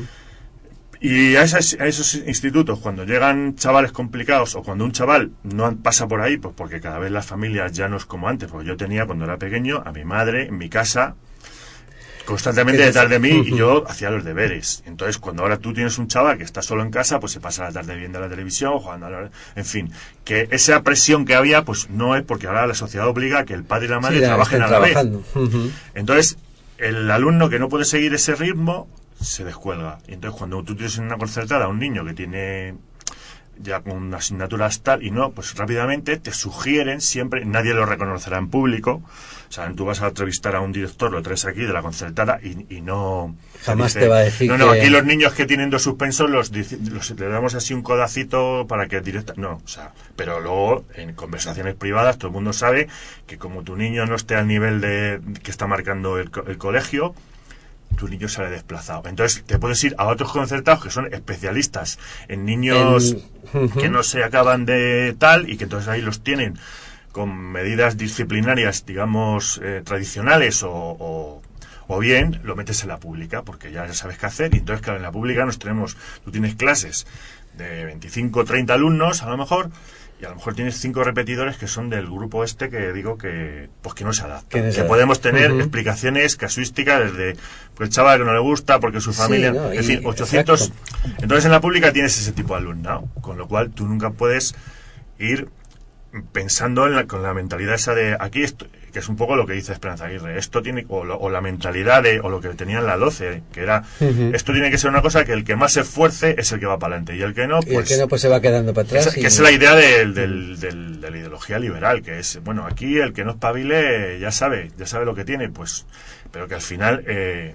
Y a esos institutos, cuando llegan chavales complicados, o cuando un chaval no pasa por ahí, pues porque cada vez las familias ya no es como antes, porque yo tenía, cuando era pequeño, a mi madre en mi casa constantemente detrás de mí, y yo hacía los deberes. Entonces, cuando ahora tú tienes un chaval que está solo en casa, pues se pasa la tarde viendo la televisión, jugando en fin, que esa presión que había, pues no es, porque ahora la sociedad obliga a que el padre y la madre trabajen a la vez. Entonces, el alumno que no puede seguir ese ritmo se descuelga. Y entonces, cuando tú tienes en una concertada a un niño que tiene ya con asignaturas tal, y no, pues rápidamente te sugieren siempre, nadie lo reconocerá en público. O sea, tú vas a entrevistar a un director, lo traes aquí de la concertada y no... Jamás te va a decir aquí los niños que tienen 2 suspensos le damos así un codacito para que directa... No, o sea, pero luego en conversaciones privadas todo el mundo sabe que como tu niño no esté al nivel de que está marcando el colegio, tu niño sale desplazado. Entonces te puedes ir a otros concertados que son especialistas en niños que no se acaban de tal, y que entonces ahí los tienen con medidas disciplinarias, digamos, tradicionales, o bien lo metes en la pública, porque ya sabes qué hacer. Y entonces, claro, en la pública tú tienes clases de 25, 30 alumnos, a lo mejor, y a lo mejor tienes 5 repetidores que son del grupo que digo que pues que no se adapta. Que podemos tener explicaciones casuísticas desde pues, el chaval que no le gusta, porque su familia... Sí, ¿no? En fin, 800... Exacto. Entonces, en la pública tienes ese tipo de alumnado, con lo cual tú nunca puedes ir pensando con la mentalidad esa de aquí, que es un poco lo que dice Esperanza Aguirre, esto tiene, o la mentalidad o lo que tenía en la 12, que era, esto tiene que ser una cosa que el que más se esfuerce es el que va para adelante, y el que no, pues... Y el que no, pues se va quedando para atrás. Que es la idea de la ideología liberal, que es, bueno, aquí el que no espabile ya sabe lo que tiene, pues, pero que al final...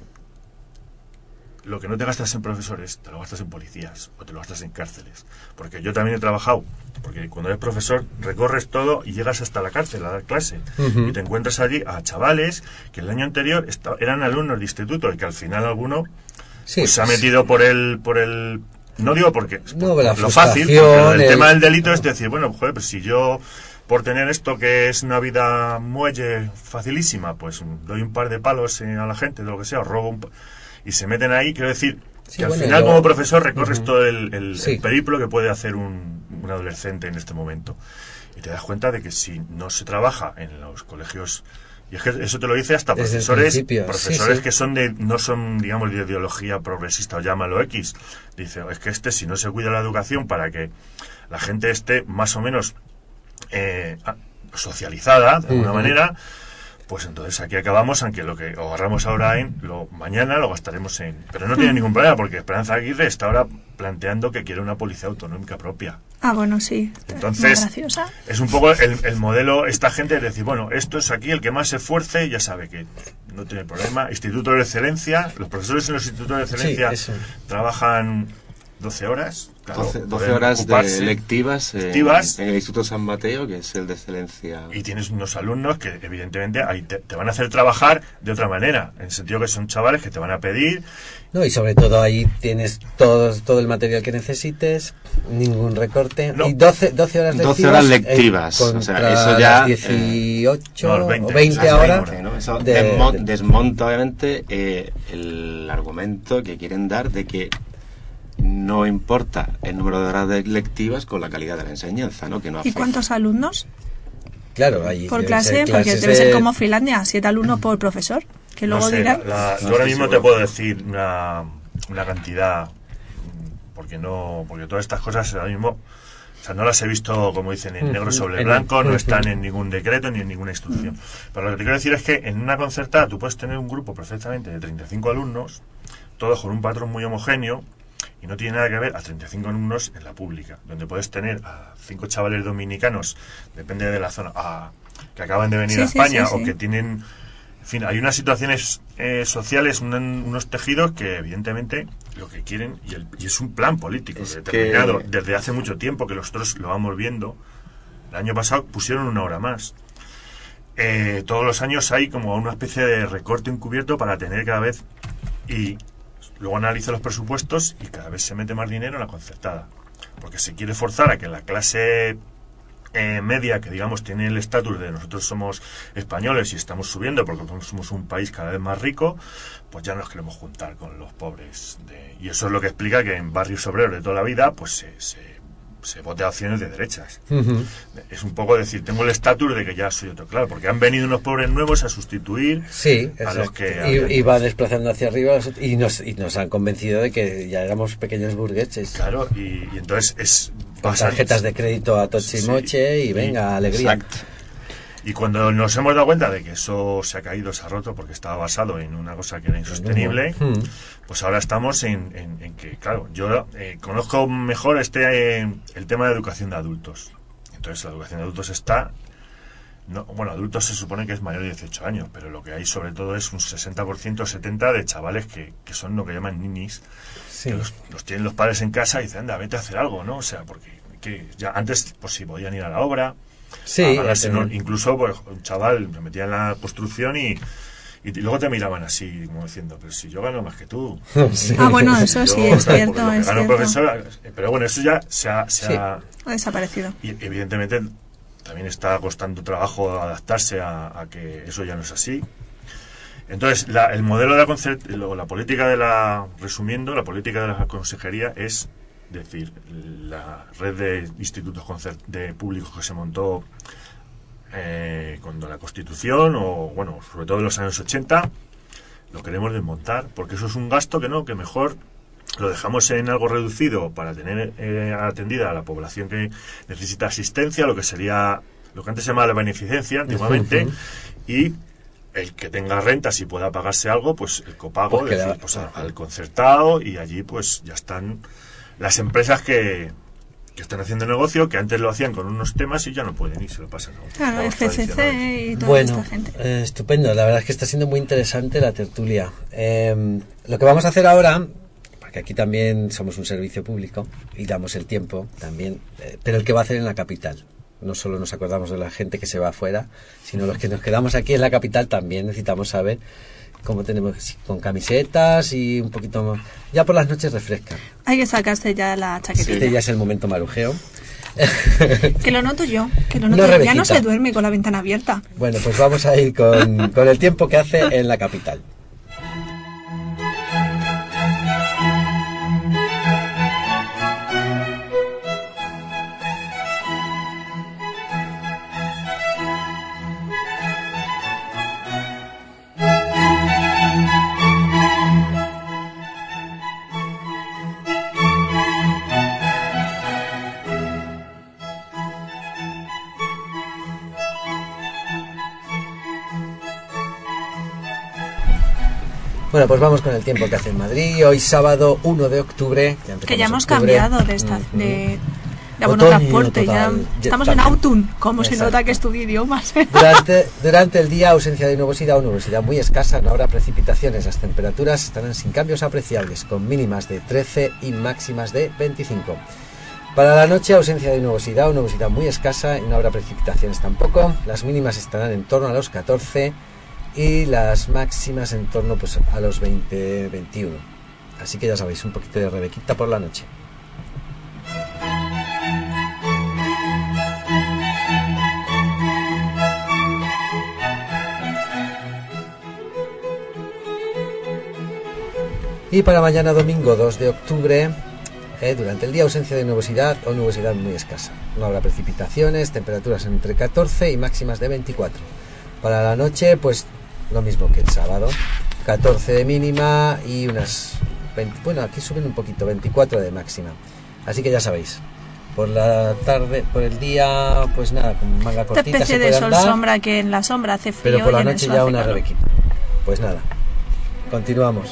lo que no te gastas en profesores, te lo gastas en policías, o te lo gastas en cárceles. Porque yo también he trabajado, porque cuando eres profesor recorres todo y llegas hasta la cárcel a dar clase. Y te encuentras allí a chavales que el año anterior eran alumnos de instituto, y que al final alguno pues, se ha metido por el no digo porque lo fácil, porque el tema del delito es decir, bueno, joder, pues si yo por tener esto que es una vida muelle facilísima, pues doy un par de palos a la gente, de lo que sea, o robo y se meten ahí, quiero decir, que al final como profesor recorres todo el periplo que puede hacer un adolescente en este momento. Y te das cuenta de que si no se trabaja en los colegios, y es que eso te lo dice hasta profesores que no son, digamos, de ideología progresista, o llámalo X. Dice, es que si no se cuida la educación para que la gente esté más o menos socializada, de alguna manera, pues entonces aquí acabamos, aunque lo que agarramos ahora mañana lo gastaremos en... Pero no tiene ningún problema, porque Esperanza Aguirre está ahora planteando que quiere una policía autonómica propia. Ah, bueno, sí. Entonces, es un poco el modelo, esta gente es decir, bueno, esto es aquí, el que más se esfuerce, ya sabe que no tiene problema. Instituto de excelencia, los profesores en los institutos de excelencia trabajan 12 horas. Claro, 12 horas de lectivas en el Instituto San Mateo, que es el de excelencia. Y tienes unos alumnos que evidentemente ahí te van a hacer trabajar de otra manera, en el sentido que son chavales que te van a pedir. No, y sobre todo ahí tienes todo el material que necesites, ningún recorte. No, y 12 horas lectivas. 12 horas lectivas. O sea, eso ya... 18 o 20 ahora. 20, ¿no? Eso desmonta obviamente el argumento que quieren dar de que no importa el número de horas lectivas con la calidad de la enseñanza, ¿no? Que no ¿Y cuántos alumnos? Claro, ahí por clase, porque debe ser como Finlandia, 7 alumnos por profesor, que luego dirán... Yo ahora mismo te puedo decir una cantidad, porque todas estas cosas ahora mismo, o sea, no las he visto, como dicen, en negro sobre blanco, no están en ningún decreto ni en ninguna instrucción. Pero lo que te quiero decir es que en una concertada tú puedes tener un grupo perfectamente de 35 alumnos, todos con un patrón muy homogéneo, y no tiene nada que ver a 35 alumnos en la pública, donde puedes tener a 5 chavales dominicanos, depende de la zona, que acaban de venir a España, o que tienen... En fin, hay unas situaciones sociales, unos tejidos que evidentemente lo que quieren, y es un plan político determinado, desde hace mucho tiempo que nosotros lo vamos viendo, El año pasado pusieron 1 hora más. Todos los años hay como una especie de recorte encubierto para tener cada vez, y luego analiza los presupuestos y cada vez se mete más dinero en la concertada, porque se quiere forzar a que la clase media, que digamos tiene el estatus de nosotros somos españoles y estamos subiendo porque somos un país cada vez más rico, pues ya nos queremos juntar con los pobres y eso es lo que explica que en barrios obreros de toda la vida pues se vote a opciones de derechas. Es un poco decir, tengo el estatus de que ya soy otro, claro, porque han venido unos pobres nuevos a sustituir a los que y van desplazando hacia arriba y nos han convencido de que ya éramos pequeños burgueses. Claro, y entonces es con tarjetas de crédito a toche y moche y venga, alegría. Exacto. Y cuando nos hemos dado cuenta de que eso se ha caído, se ha roto, porque estaba basado en una cosa que era insostenible, pues ahora estamos en que, claro, yo conozco mejor el tema de educación de adultos. Entonces la educación de adultos está... bueno, adultos se supone que es mayor de 18 años, pero lo que hay sobre todo es un 60%, 70% de chavales que son lo que llaman ninis, que los tienen los padres en casa y dicen, anda, vete a hacer algo, ¿no? O sea, porque ya antes, pues si podían ir a la obra... Sí, incluso pues, un chaval me metía en la construcción y luego te miraban así, como diciendo, pero si yo gano más que tú. Sí. Bueno, eso sí, es cierto. Pero bueno, eso ya se ha desaparecido. Y evidentemente también está costando trabajo adaptarse a que eso ya no es así. Entonces, el modelo de la política resumiendo, la política de la consejería es decir, la red de institutos públicos que se montó cuando la Constitución, o bueno, sobre todo en los años 80, lo queremos desmontar, porque eso es un gasto que mejor lo dejamos en algo reducido para tener atendida a la población que necesita asistencia, lo que antes se llamaba la beneficencia antiguamente, y el que tenga rentas y pueda pagarse algo, pues el copago, al concertado, y allí pues ya están las empresas que están haciendo negocio, que antes lo hacían con unos temas y ya no pueden y se lo pasan a otros. Claro, el FCC y toda esta gente. Estupendo, la verdad es que está siendo muy interesante la tertulia. Lo que vamos a hacer ahora, porque aquí también somos un servicio público y damos el tiempo también, pero el que va a hacer en la capital. No solo nos acordamos de la gente que se va afuera, sino los que nos quedamos aquí en la capital también necesitamos saber cómo tenemos, con camisetas y un poquito más. Ya por las noches refresca. Hay que sacarse ya la chaquetita. Este ya es el momento marujeo. Que lo noto yo, ya no se duerme con la ventana abierta. Bueno, pues vamos a ir con el tiempo que hace en la capital. Bueno, pues vamos con el tiempo que hace en Madrid. Hoy sábado 1 de octubre. Que ya hemos cambiado de abono transporte. Ya estamos en autumn. ¿Cómo se nota que estudio idiomas? Durante el día, ausencia de nubosidad o nubosidad muy escasa. No habrá precipitaciones. Las temperaturas estarán sin cambios apreciables, con mínimas de 13 y máximas de 25. Para la noche, ausencia de nubosidad o nubosidad muy escasa y no habrá precipitaciones tampoco. Las mínimas estarán en torno a los 14 y las máximas en torno pues a los 20-21. Así que ya sabéis, un poquito de rebequita por la noche. Y para mañana domingo 2 de octubre, durante el día ausencia de nubosidad o nubosidad muy escasa. No habrá precipitaciones, temperaturas entre 14 y máximas de 24. Para la noche, pues lo mismo que el sábado, 14 de mínima y unas 20, bueno, aquí suben un poquito, 24 de máxima. Así que ya sabéis, por la tarde, por el día, pues nada, con manga cortita. Esta especie de sol-sombra que en la sombra hace frío. Pero por la y en noche el ya sol una hace calor. rebequita. Pues nada, continuamos.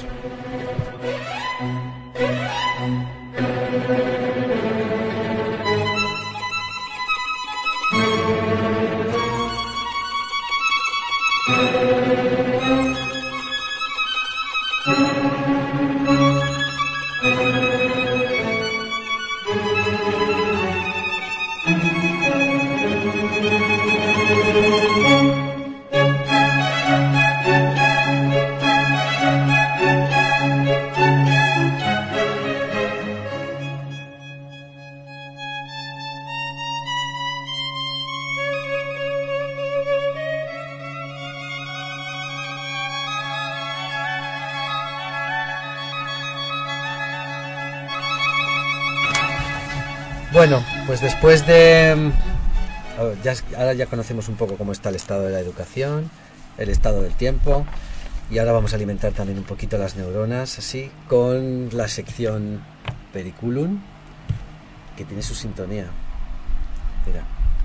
Bueno, pues después de... ahora ya conocemos un poco cómo está el estado de la educación, el estado del tiempo, y ahora vamos a alimentar también un poquito las neuronas, así, con la sección Periculum, que tiene su sintonía. Mira.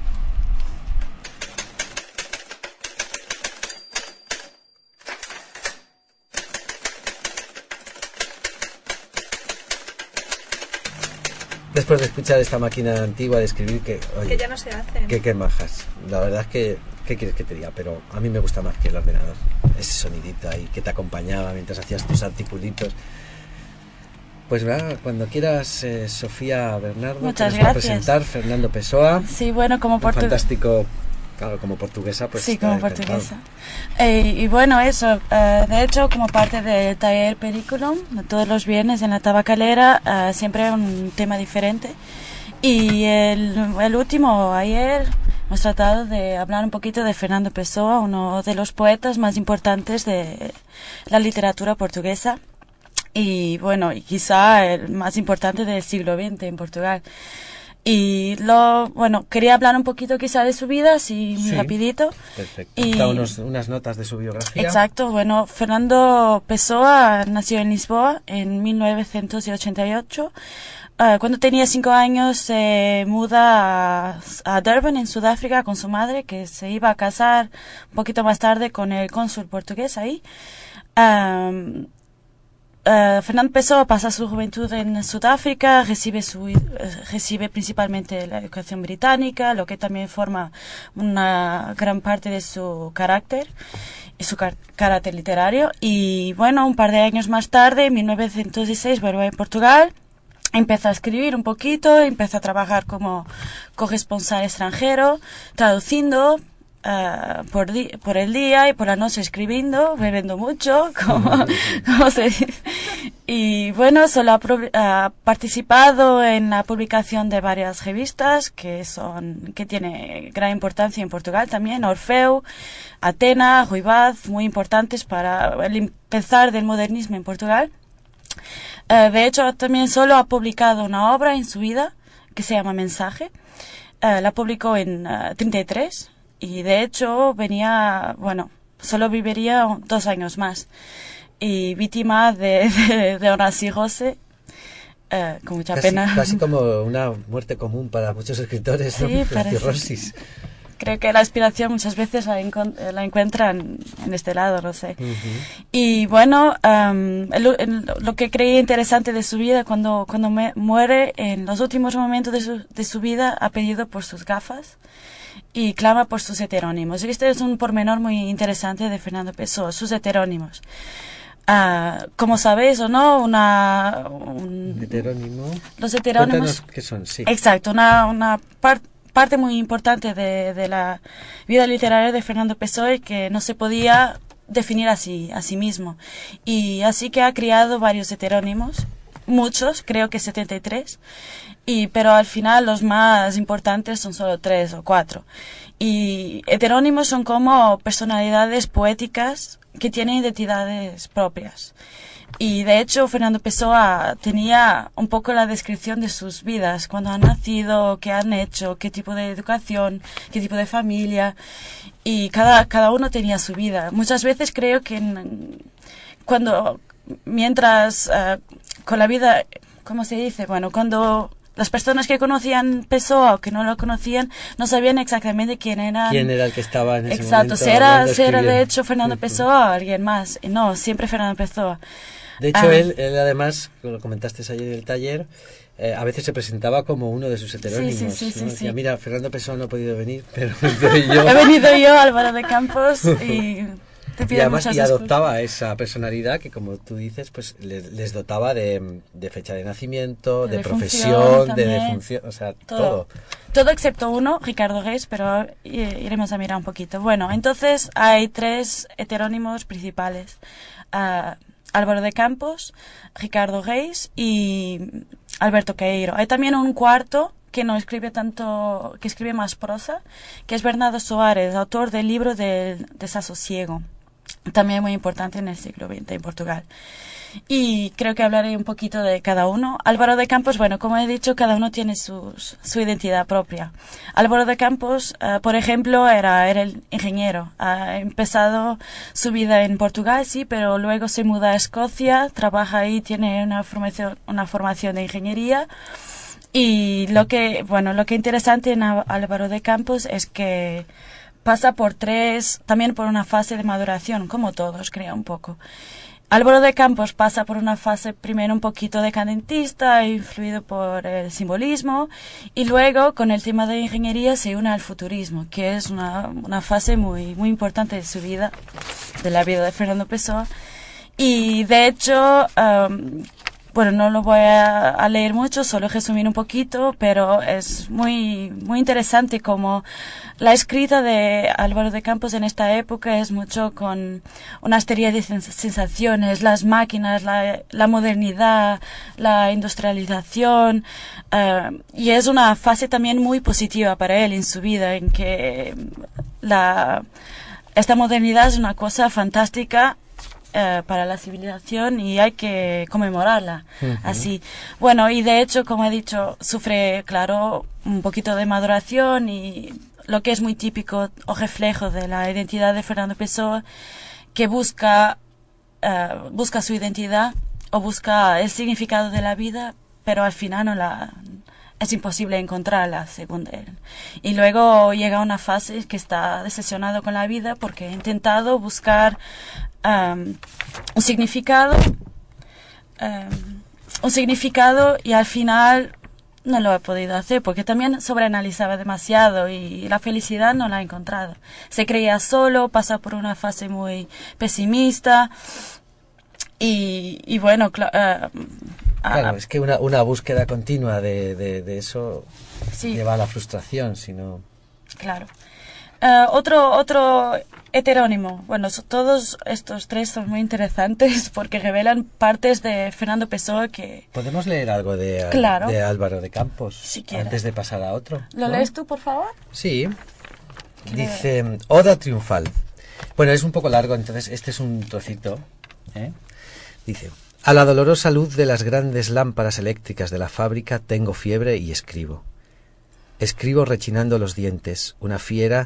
Después de escuchar esta máquina antigua de escribir que ya no se hace. Que majas. La verdad es que, ¿qué quieres que te diga? Pero a mí me gusta más que el ordenador. Ese sonidito ahí que te acompañaba mientras hacías tus articulitos. Pues nada, cuando quieras, Sofía Bernardo, muchas que nos va a gracias. presentar Fernando Pessoa. Sí, bueno, como fantástico, claro, como portuguesa, pues. Sí, como portuguesa. Y bueno, eso, de hecho, como parte del taller Periculum, todos los viernes en la tabacalera, siempre un tema diferente. Y el último, ayer, hemos tratado de hablar un poquito de Fernando Pessoa, uno de los poetas más importantes de la literatura portuguesa. Y bueno, quizá el más importante del siglo XX en Portugal. Y quería hablar un poquito quizá de su vida, así muy rapidito. Perfecto. Y unas notas de su biografía. Exacto, bueno, Fernando Pessoa nació en Lisboa en 1988. Cuando tenía 5 años se muda a Durban, en Sudáfrica, con su madre, que se iba a casar un poquito más tarde con el cónsul portugués ahí. Fernando Pessoa pasa su juventud en Sudáfrica, recibe principalmente la educación británica, lo que también forma una gran parte de su carácter y su carácter literario. Y bueno, un par de años más tarde, en 1906, vuelve a Portugal, empieza a escribir un poquito, empieza a trabajar como corresponsal extranjero, traduciendo por el día y por la noche escribiendo, bebiendo mucho, como se dice. Y bueno, solo ha participado en la publicación de varias revistas que tiene gran importancia en Portugal también, Orfeu, Atena, Ruibaz, muy importantes para el empezar del modernismo en Portugal. De hecho, también solo ha publicado una obra en su vida que se llama Mensaje. La publicó en 33. Y de hecho solo viviría 2 años más. Y víctima de una cirrosis, con mucha pena. Casi como una muerte común para muchos escritores, ¿no? Sí, la cirrosis. Creo que la inspiración muchas veces la encuentran en este lado, no sé. Uh-huh. Y bueno, lo que creí interesante de su vida, cuando muere, en los últimos momentos de su vida, ha pedido por sus gafas y clama por sus heterónimos. Y este es un pormenor muy interesante de Fernando Pessoa, sus heterónimos. Como sabéis o no, heterónimo. Los heterónimos. Cuéntanos qué son, sí. Exacto, una parte muy importante de la vida literaria de Fernando Pessoa, que no se podía definir a sí mismo. Y así que ha creado varios heterónimos, muchos, creo que 73. Pero al final los más importantes son solo 3 o 4. Y heterónimos son como personalidades poéticas que tienen identidades propias. Y de hecho Fernando Pessoa tenía un poco la descripción de sus vidas, cuando han nacido, qué han hecho, qué tipo de educación, qué tipo de familia. Y cada uno tenía su vida. Muchas veces creo que mientras con la vida, ¿cómo se dice? Bueno, cuando las personas que conocían Pessoa o que no lo conocían no sabían exactamente quién era el que estaba en ese exacto, momento. si era de hecho Fernando Pessoa o alguien más. No, siempre Fernando Pessoa. De hecho, él además, lo comentaste ayer en el taller, a veces se presentaba como uno de sus heterónimos. Sí. Decía, mira, Fernando Pessoa no ha podido venir, pero yo. He venido yo, Álvaro de Campos, y te pido muchas disculpas. Y adoptaba esa personalidad que, como tú dices, pues les dotaba de fecha de nacimiento, de profesión, de defunción, o sea, todo. Todo excepto uno, Ricardo Reis, pero iremos a mirar un poquito. Bueno, entonces hay 3 heterónimos principales. Álvaro de Campos, Ricardo Reis y Alberto Queiro. Hay también un cuarto que no escribe tanto, que escribe más prosa, que es Bernardo Soares, autor del libro del Desasosiego. también muy importante en el siglo XX en Portugal. Y creo que hablaré un poquito de cada uno. Álvaro de Campos, bueno, como he dicho, cada uno tiene su identidad propia. Álvaro de Campos, por ejemplo, era el ingeniero. Ha empezado su vida en Portugal, sí, pero luego se muda a Escocia, trabaja ahí, tiene una formación de ingeniería. Y lo que interesante en Álvaro de Campos es que pasa también por una fase de maduración, como todos, creo, un poco. Álvaro de Campos pasa por una fase primero un poquito decadentista, influido por el simbolismo, y luego con el tema de ingeniería se une al futurismo, que es una fase muy, muy importante de su vida, de la vida de Fernando Pessoa. Y de hecho, bueno, no lo voy a leer mucho, solo resumir un poquito, pero es muy, muy interesante como la escrita de Álvaro de Campos en esta época es mucho con una serie de sensaciones, las máquinas, la modernidad, la industrialización, y es una fase también muy positiva para él en su vida, en que esta modernidad es una cosa fantástica para la civilización y hay que conmemorarla. Así. Bueno, y de hecho, como he dicho, sufre, claro, un poquito de maduración y lo que es muy típico o reflejo de la identidad de Fernando Pessoa, que busca su identidad o busca el significado de la vida, pero al final es imposible encontrarla, según él. Y luego llega una fase que está decepcionado con la vida porque ha intentado buscar un significado y al final no lo ha podido hacer porque también sobreanalizaba demasiado y la felicidad no la ha encontrado. Se creía solo, pasa por una fase muy pesimista y bueno, claro, es que una búsqueda continua de eso sí, lleva a la frustración, si no... Claro. Otro heterónimo. Bueno, todos estos tres son muy interesantes porque revelan partes de Fernando Pessoa que... ¿Podemos leer algo de Álvaro de Campos? Si quieres. Antes de pasar a otro. ¿Lo lees tú, por favor? Sí. Dice, Oda triunfal. Bueno, es un poco largo, entonces este es un trocito. Dice, a la dolorosa luz de las grandes lámparas eléctricas de la fábrica tengo fiebre y escribo. Escribo rechinando los dientes, una fiera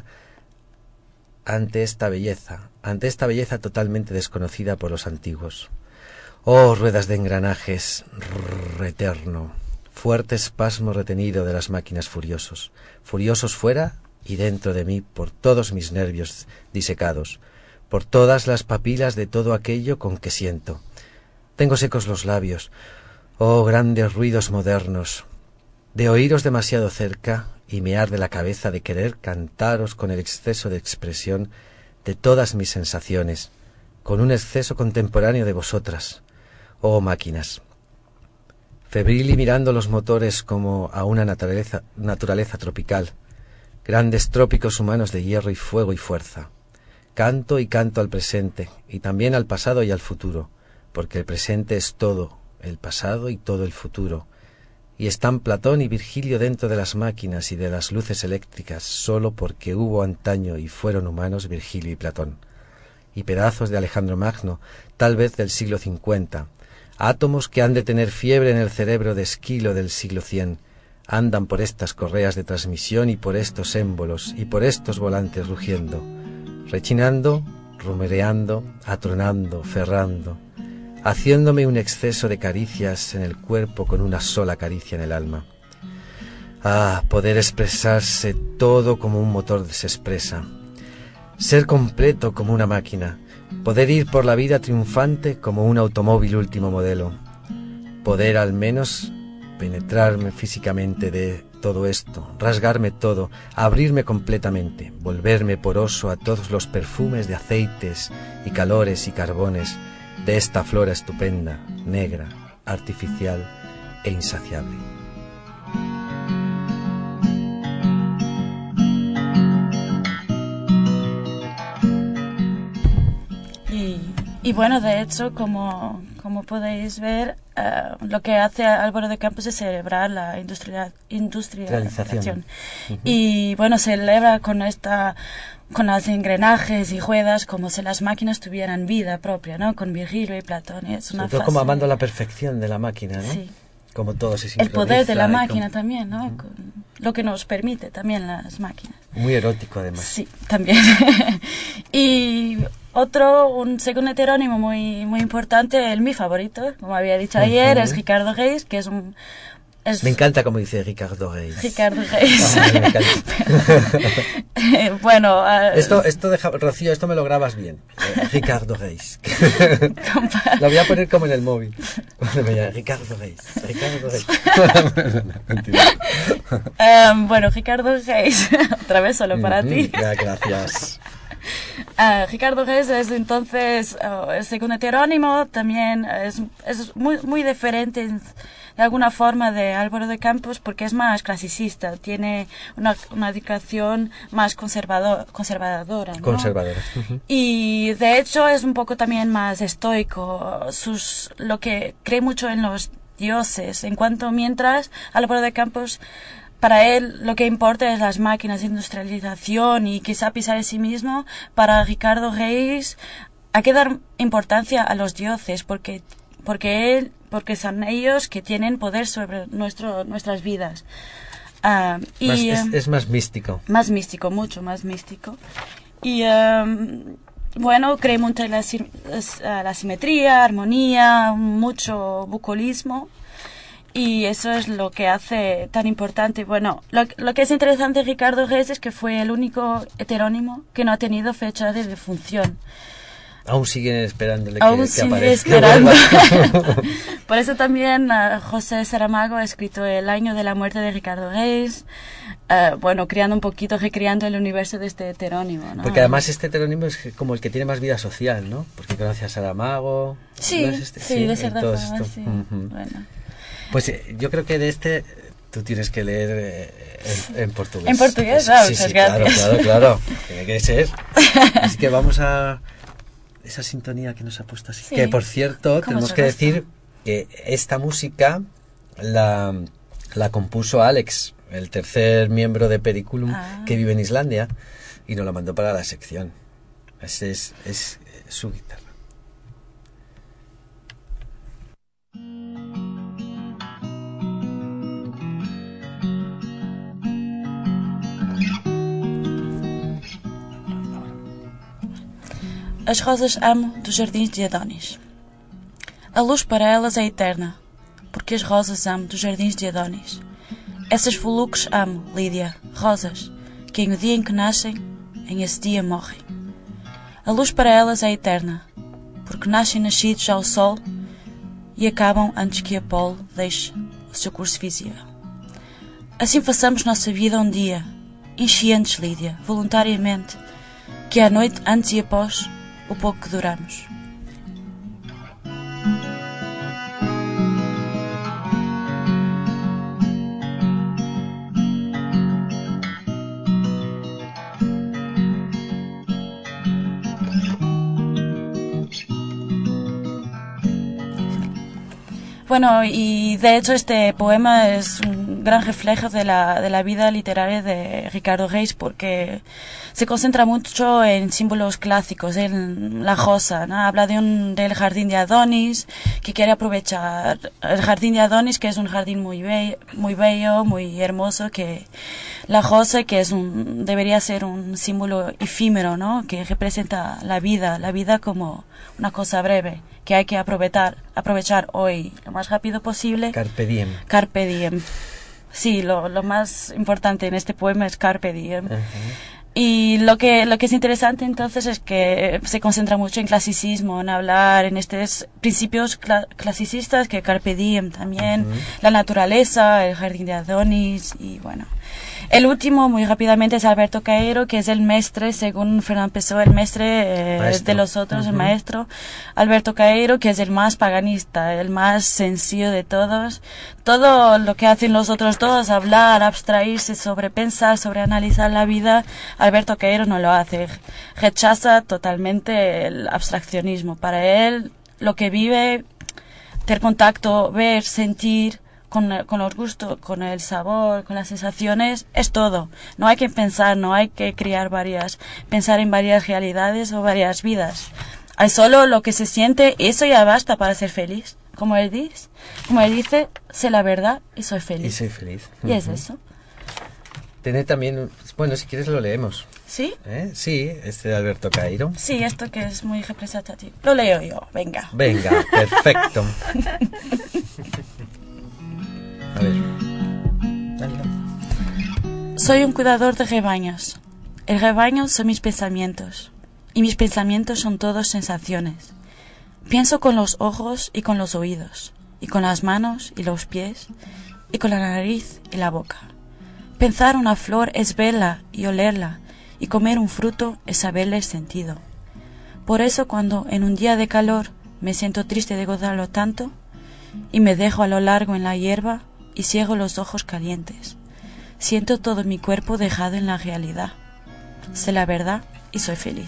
ante esta belleza totalmente desconocida por los antiguos. Oh, ruedas de engranajes, eterno, fuerte espasmo retenido de las máquinas furiosos fuera y dentro de mí por todos mis nervios disecados, por todas las papilas de todo aquello con que siento. Tengo secos los labios, oh grandes ruidos modernos, de oíros demasiado cerca y me arde la cabeza de querer cantaros con el exceso de expresión de todas mis sensaciones, con un exceso contemporáneo de vosotras, oh máquinas. Febril y mirando los motores como a una naturaleza tropical, grandes trópicos humanos de hierro y fuego y fuerza. Canto y canto al presente, y también al pasado y al futuro, porque el presente es todo, el pasado y todo el futuro, y están Platón y Virgilio dentro de las máquinas y de las luces eléctricas solo porque hubo antaño y fueron humanos Virgilio y Platón, y pedazos de Alejandro Magno, tal vez del siglo 50, átomos que han de tener fiebre en el cerebro de Esquilo del siglo 100, andan por estas correas de transmisión y por estos émbolos y por estos volantes rugiendo, rechinando, rumoreando, atronando, ferrando, haciéndome un exceso de caricias en el cuerpo con una sola caricia en el alma. Ah, poder expresarse todo como un motor se expresa, ser completo como una máquina, poder ir por la vida triunfante como un automóvil último modelo, poder al menos penetrarme físicamente de todo esto, rasgarme todo, abrirme completamente, volverme poroso a todos los perfumes de aceites y calores y carbones, de esta flora estupenda, negra, artificial e insaciable. Y bueno, de hecho, como podéis ver, lo que hace Álvaro de Campos es celebrar la industrialización. Y bueno, celebra con esta con los engranajes y ruedas como si las máquinas tuvieran vida propia, ¿no? Con Virgilio y Platón. Es una Sobre todo fase... como amando la perfección de la máquina, ¿no? Sí. Como todo se El sincroniza. poder de la y máquina también, ¿no? Con lo que nos permite también las máquinas. Muy erótico, además. Sí, también. Y un segundo heterónimo muy, muy importante, mi favorito, como había dicho ayer, es Ricardo Reis, que es un... Me encanta como dice Ricardo Reis. Ricardo Reis. Me encanta. Bueno... Rocío, esto me lo grabas bien. Ricardo Reis. Lo voy a poner como en el móvil. Cuando me llame, Ricardo Reis. Ricardo Reis. Bueno, Ricardo Reis, otra vez solo para ti. Gracias. Ricardo Reis es entonces el segundo heterónimo, también es muy, muy diferente de alguna forma de Álvaro de Campos porque es más clasicista, tiene una educación más conservadora, ¿no? Conservadora. Y de hecho es un poco también más estoico, lo que cree mucho en los dioses, mientras Álvaro de Campos, para él lo que importa es las máquinas, industrialización y quizá pisar en sí mismo. Para Ricardo Reis hay que dar importancia a los dioses porque son ellos que tienen poder sobre nuestras vidas. Es más místico. Más místico, mucho más místico. Y bueno, cree mucho en la simetría, armonía, mucho bucolismo. Y eso es lo que hace tan importante. Bueno, lo que es interesante de Ricardo Reis es que fue el único heterónimo que no ha tenido fecha de defunción. Aún siguen esperándole Aún que aparezca. Esperando. Por eso también José Saramago ha escrito El año de la muerte de Ricardo Reis, bueno, recreando el universo de este heterónimo, ¿no? Porque además este heterónimo es como el que tiene más vida social, ¿no? Porque conoce a Saramago. Sí, ¿no es este? sí, de cierta forma, sí. Bueno. Pues yo creo que de este tú tienes que leer en portugués. En portugués, sí, muchas Claro. gracias. Tiene que ser. Así que vamos a esa sintonía que nos ha puesto así. Sí. Que por cierto, tenemos que decir que esta música la compuso Alex, el tercer miembro de Periculum que vive en Islandia, y nos la mandó para la sección. Ese es su guitarra. As rosas amo dos jardins de Adonis. A luz para elas é eterna, porque as rosas amo dos jardins de Adonis. Essas voluques amo, Lídia, rosas, que em o dia em que nascem, em esse dia morrem. A luz para elas é eterna, porque nascem nascidos ao sol e acabam antes que Apolo deixe o seu curso visível. Assim façamos nossa vida um dia, enchentes, Lídia, voluntariamente, que à noite, antes e após, o pouco que duramos. Bueno, y de hecho este poema es un gran reflejo de la vida literaria de Ricardo Reis porque se concentra mucho en símbolos clásicos, en la rosa, ¿no? Habla del jardín de Adonis, que quiere aprovechar el jardín de Adonis, que es un jardín muy bello, muy hermoso, que la rosa, que debería ser un símbolo efímero, ¿no? Que representa la vida como una cosa breve, que hay que aprovechar hoy lo más rápido posible. Carpe diem. Carpe diem. Sí, lo más importante en este poema es carpe diem. Y lo que es interesante entonces es que se concentra mucho en clasicismo, en hablar en estos principios clasicistas, que carpe diem también, la naturaleza, el jardín de Adonis y bueno. El último, muy rápidamente, es Alberto Caeiro, que es el mestre, según Fernán Pessoa, el mestre de los otros, el maestro. Alberto Caeiro, que es el más paganista, el más sencillo de todos. Todo lo que hacen los otros dos, hablar, abstraerse, sobrepensar, sobreanalizar la vida, Alberto Caeiro no lo hace. Rechaza totalmente el abstraccionismo. Para él, lo que vive, tener contacto, ver, sentir, con los gustos, con el sabor, con las sensaciones, es todo. No hay que pensar, no hay que pensar en varias realidades o varias vidas. Hay solo lo que se siente, eso ya basta para ser feliz. Como él dice, sé la verdad y soy feliz. Y soy feliz. Y es eso. Tiene también, bueno, si quieres lo leemos. ¿Sí? Sí, este de Alberto Cairo. Sí, esto que es muy representativo. Lo leo yo, venga. Venga, perfecto. A ver. Dale. Soy un cuidador de rebaños. El rebaño son mis pensamientos. Y mis pensamientos son todos sensaciones. Pienso con los ojos y con los oídos. Y con las manos y los pies. Y con la nariz y la boca. Pensar una flor es verla y olerla, y comer un fruto es saberle el sentido. Por eso cuando en un día de calor me siento triste de gozarlo tanto, y me dejo a lo largo en la hierba y ciego los ojos calientes, siento todo mi cuerpo dejado en la realidad. Sé la verdad y soy feliz.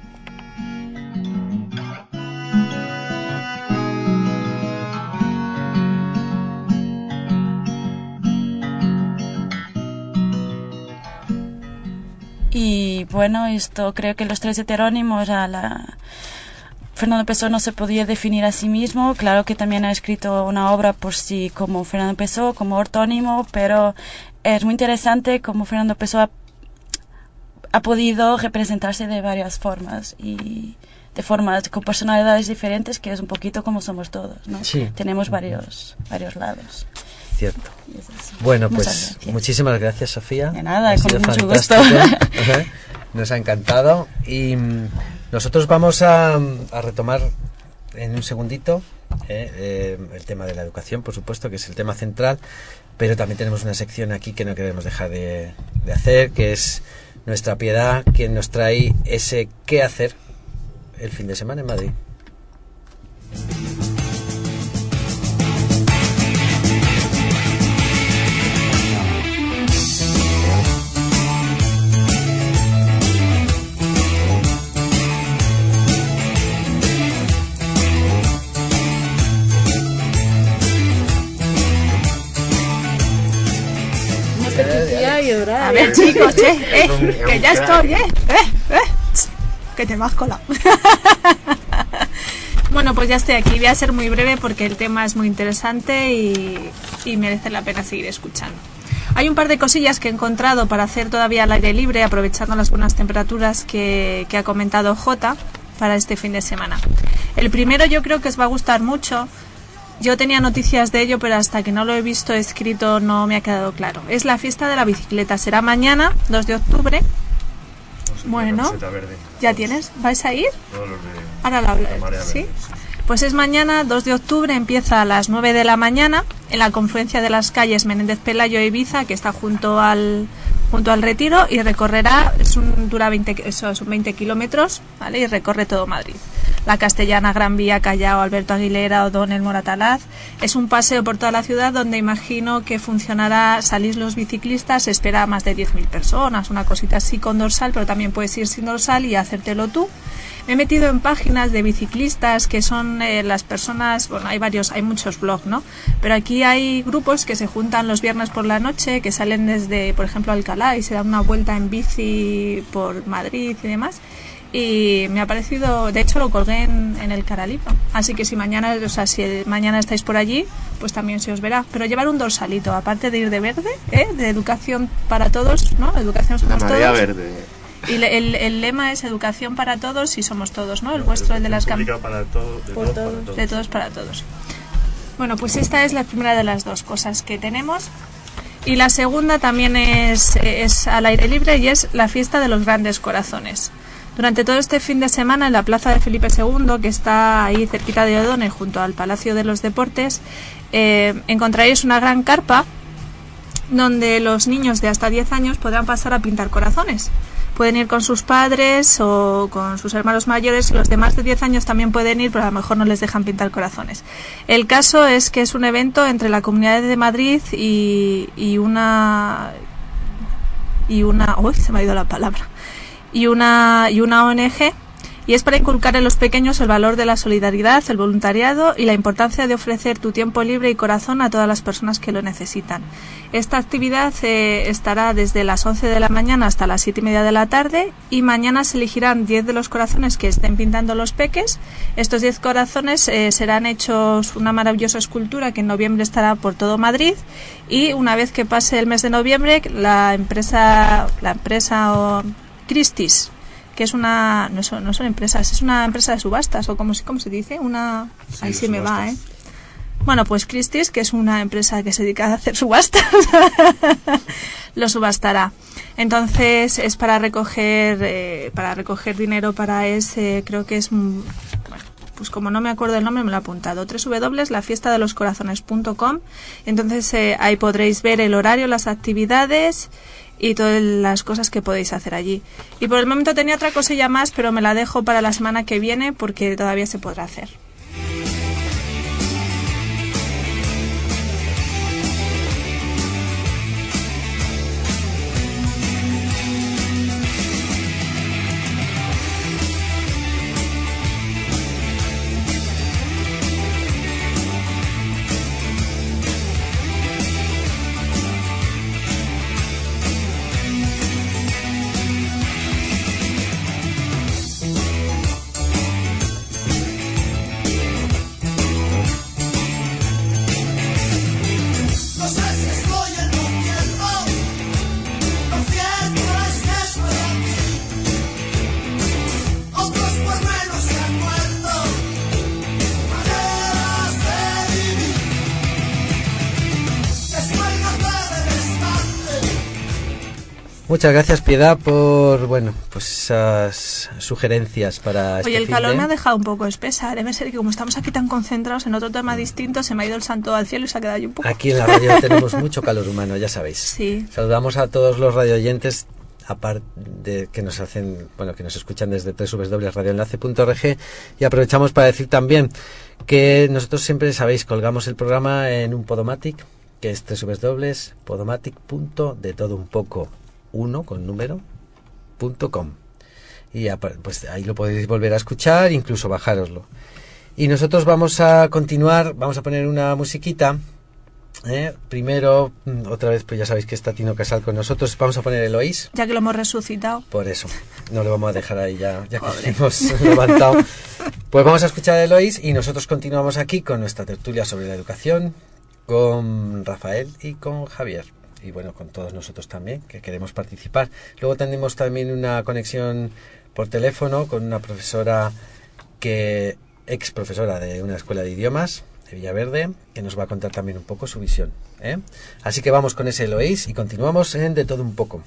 Y bueno, esto creo que los tres heterónimos Fernando Pessoa no se podía definir a sí mismo. Claro que también ha escrito una obra por sí como Fernando Pessoa, como ortónimo, pero es muy interesante cómo Fernando Pessoa ha podido representarse de varias formas y de formas con personalidades diferentes, que es un poquito como somos todos, ¿no? Sí. Tenemos varios lados. Cierto. Bueno, pues gracias. Muchísimas gracias, Sofía. De nada, ha sido con mucho fantástico. gusto. Nos ha encantado y nosotros vamos a retomar en un segundito el tema de la educación, por supuesto, que es el tema central, pero también tenemos una sección aquí que no queremos dejar de hacer, que es Nuestra Piedad, quien nos trae ese qué hacer el fin de semana en Madrid. A ver, chicos, que ya estoy, que te me has colado. Bueno, pues ya estoy aquí. Voy a ser muy breve porque el tema es muy interesante y merece la pena seguir escuchando. Hay un par de cosillas que he encontrado para hacer todavía al aire libre, aprovechando las buenas temperaturas que ha comentado Jota para este fin de semana. El primero yo creo que os va a gustar mucho. Yo tenía noticias de ello, pero hasta que no lo he visto escrito no me ha quedado claro. Es la fiesta de la bicicleta. Será mañana, 2 de octubre. Bueno, ¿ya tienes? ¿Vais a ir? Ahora la hablo. ¿Sí? Pues es mañana, 2 de octubre, empieza a las 9 de la mañana en la confluencia de las calles Menéndez Pelayo e Ibiza, que está junto al Retiro, y recorrerá, dura 20 kilómetros, ¿vale? Y recorre todo Madrid. La Castellana, Gran Vía, Callao, Alberto Aguilera, O'Donnell, Moratalaz. Es un paseo por toda la ciudad donde imagino que funcionará, salís los biciclistas, se espera a más de 10.000 personas, una cosita así con dorsal, pero también puedes ir sin dorsal y hacértelo tú. Me he metido en páginas de biciclistas que son las personas, bueno, hay muchos blogs, ¿no? Pero aquí hay grupos que se juntan los viernes por la noche, que salen desde, por ejemplo, Alcalá y se dan una vuelta en bici por Madrid y demás. Y me ha parecido, de hecho lo colgué en el Caralibro. Así que si mañana estáis por allí, pues también se os verá. Pero llevar un dorsalito, aparte de ir de verde, de educación para todos, ¿no? Educación somos todos. La marea verde. Y el lema es educación para todos y somos todos, ¿no? El vuestro, el de las campañas. De todos para todos. Bueno, pues esta es la primera de las dos cosas que tenemos. Y la segunda también es al aire libre y es la fiesta de los grandes corazones. Durante todo este fin de semana en la plaza de Felipe II, que está ahí cerquita de O'Donnell, junto al Palacio de los Deportes, encontraréis una gran carpa donde los niños de hasta 10 años podrán pasar a pintar corazones. Pueden ir con sus padres o con sus hermanos mayores, los de más de 10 años también pueden ir, pero a lo mejor no les dejan pintar corazones. El caso es que es un evento entre la Comunidad de Madrid y una... uy, se me ha ido la palabra. Y una ONG Y es para inculcar en los pequeños el valor de la solidaridad, el voluntariado y la importancia de ofrecer tu tiempo libre y corazón a todas las personas que lo necesitan. Esta actividad estará desde las 11 de la mañana hasta las 7:30 de la tarde, y mañana se elegirán 10 de los corazones que estén pintando los peques. Estos 10 corazones serán hechos una maravillosa escultura que en noviembre estará por todo Madrid, y una vez que pase el mes de noviembre la empresa Christie's, que es una no son empresas, es una empresa de subastas, o cómo se dice, una Sí, ahí sí me subastas. va, Bueno, pues Christie's, que es una empresa que se dedica a hacer subastas, lo subastará. Entonces es para recoger dinero para ese, creo que es, bueno, pues como no me acuerdo el nombre me lo he apuntado, www.lafiestadeloscorazones.com. Entonces ahí podréis ver el horario, las actividades y todas las cosas que podéis hacer allí. Y por el momento tenía otra cosilla más, pero me la dejo para la semana que viene porque todavía se podrá hacer. No sé si estoy en un tiempo, lo cierto es que estoy aquí. Otros por menos se han muerto, maneras de vivir. Descuélgate del estante. Muchas gracias, Piedad, por esas sugerencias para Oye, el este calor finde. me ha dejado un poco espesa. Debe ser que como estamos aquí tan concentrados en otro tema distinto, se me ha ido el santo al cielo y se ha quedado ahí un poco. Aquí en la radio tenemos mucho calor humano, ya sabéis. Sí. Saludamos a todos los radioyentes, aparte de que nos que nos escuchan desde www.radioenlace.org, y aprovechamos para decir también que nosotros siempre, sabéis, colgamos el programa en un Podomatic, que es www.podomatic.de1.com. Y pues ahí lo podéis volver a escuchar, incluso bajároslo. Y nosotros vamos a continuar, vamos a poner una musiquita. Primero, otra vez, pues ya sabéis que está Tino Casal con nosotros. Vamos a poner Eloís. Ya que lo hemos resucitado. Por eso, no lo vamos a dejar ahí ya que hemos levantado. Pues vamos a escuchar a Eloís y nosotros continuamos aquí con nuestra tertulia sobre la educación, con Rafael y con Javier. Y bueno, con todos nosotros también, que queremos participar. Luego tendremos también una conexión por teléfono con una profesora ex profesora de una escuela de idiomas de Villaverde, que nos va a contar también un poco su visión. Así que vamos con ese Eloís y continuamos en De Todo Un Poco.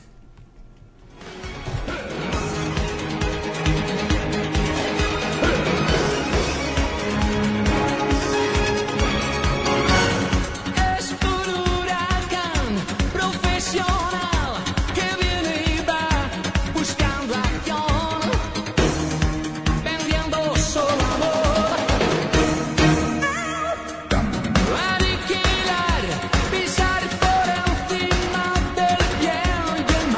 Es un huracán profesional que viene y va buscando acción, vendiendo solo amor, aniquilar, pisar por encima del bien y el mal.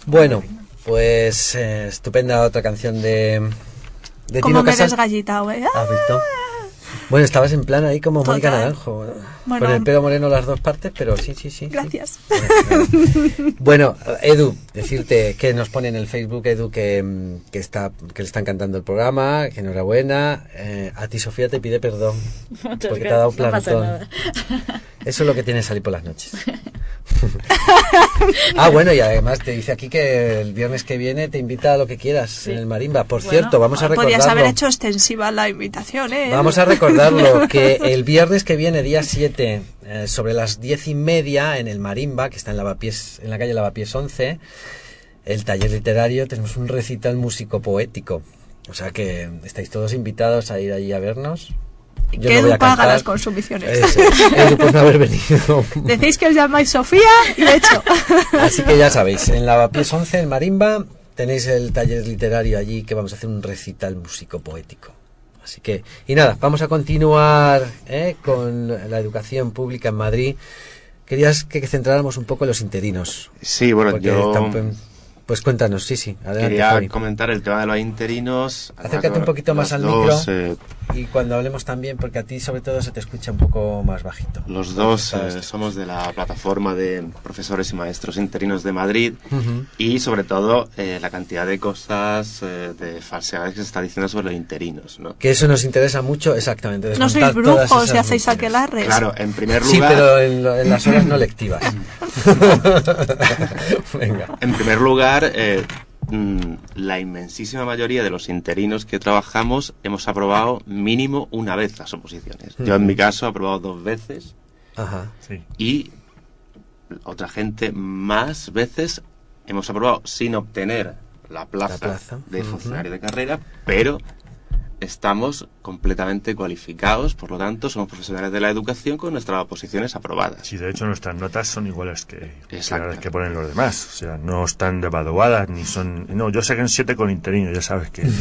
Bueno, pues estupenda otra canción de Como Tino me Casal. desgallitado, ¿eh? ¿Has visto? Bueno, estabas en plan ahí como Mónica Total. Naranjo, Bueno, con el pelo moreno las dos partes, pero sí. Gracias. Bueno, Edu, decirte que nos pone en el Facebook, Edu, que le están cantando el programa, que enhorabuena. A ti, Sofía, te pide perdón Muchas porque te ha dado gracias, no pasa plantón. nada. Eso es lo que tiene salir por las noches. Bueno, y además te dice aquí que el viernes que viene te invita a lo que quieras en el Marimba. Por Bueno, cierto, vamos a recordarlo. Podrías haber hecho extensiva la invitación, ¿eh? Vamos a recordarlo, que el viernes que viene, día 7, sobre las 10:30, en el Marimba, que está en la calle Lavapiés 11, el taller literario, tenemos un recital músico-poético. O sea que estáis todos invitados a ir allí a vernos. Yo Que no voy Edu a paga cantar. las consumiciones. Eso es. Edu, pues no haber venido. Decéis que os llamáis Sofía y de hecho. Así que ya sabéis, en Lavapiés 11, en Marimba, tenéis el taller literario allí, que vamos a hacer un recital músico-poético. Así que, y nada, vamos a continuar con la educación pública en Madrid. Querías que centráramos un poco en los interinos. Sí, bueno, Porque yo pues cuéntanos, sí, adelante, quería Javi. comentar el tema de los interinos. Acércate Además, un poquito más los al dos, micro. Y cuando hablemos también, porque a ti sobre todo se te escucha un poco más bajito. Los dos Sabes. somos de la plataforma de profesores y maestros interinos de Madrid. Ujú. Y sobre todo la cantidad de cosas, de falsedades que se está diciendo sobre los interinos, ¿no? Que eso nos interesa mucho, exactamente. No sois desmontar todas brujos esas y hacéis rutinas. aquelarres. Claro, en primer Sí, lugar, pero en las horas no lectivas. Venga. en primer lugar, la inmensísima mayoría de los interinos que trabajamos hemos aprobado mínimo una vez las oposiciones. Yo en mi caso he aprobado 2 veces Ajá. Sí. y otra gente más veces hemos aprobado sin obtener la plaza, La plaza. de Ujú. funcionario de carrera, pero estamos completamente cualificados, por lo tanto somos profesionales de la educación con nuestras oposiciones aprobadas. Sí, de hecho nuestras notas son iguales que Exacto. las que ponen los demás. O sea, no están devaluadas ni son... No, yo saqué un 7 con interino, ya sabes que...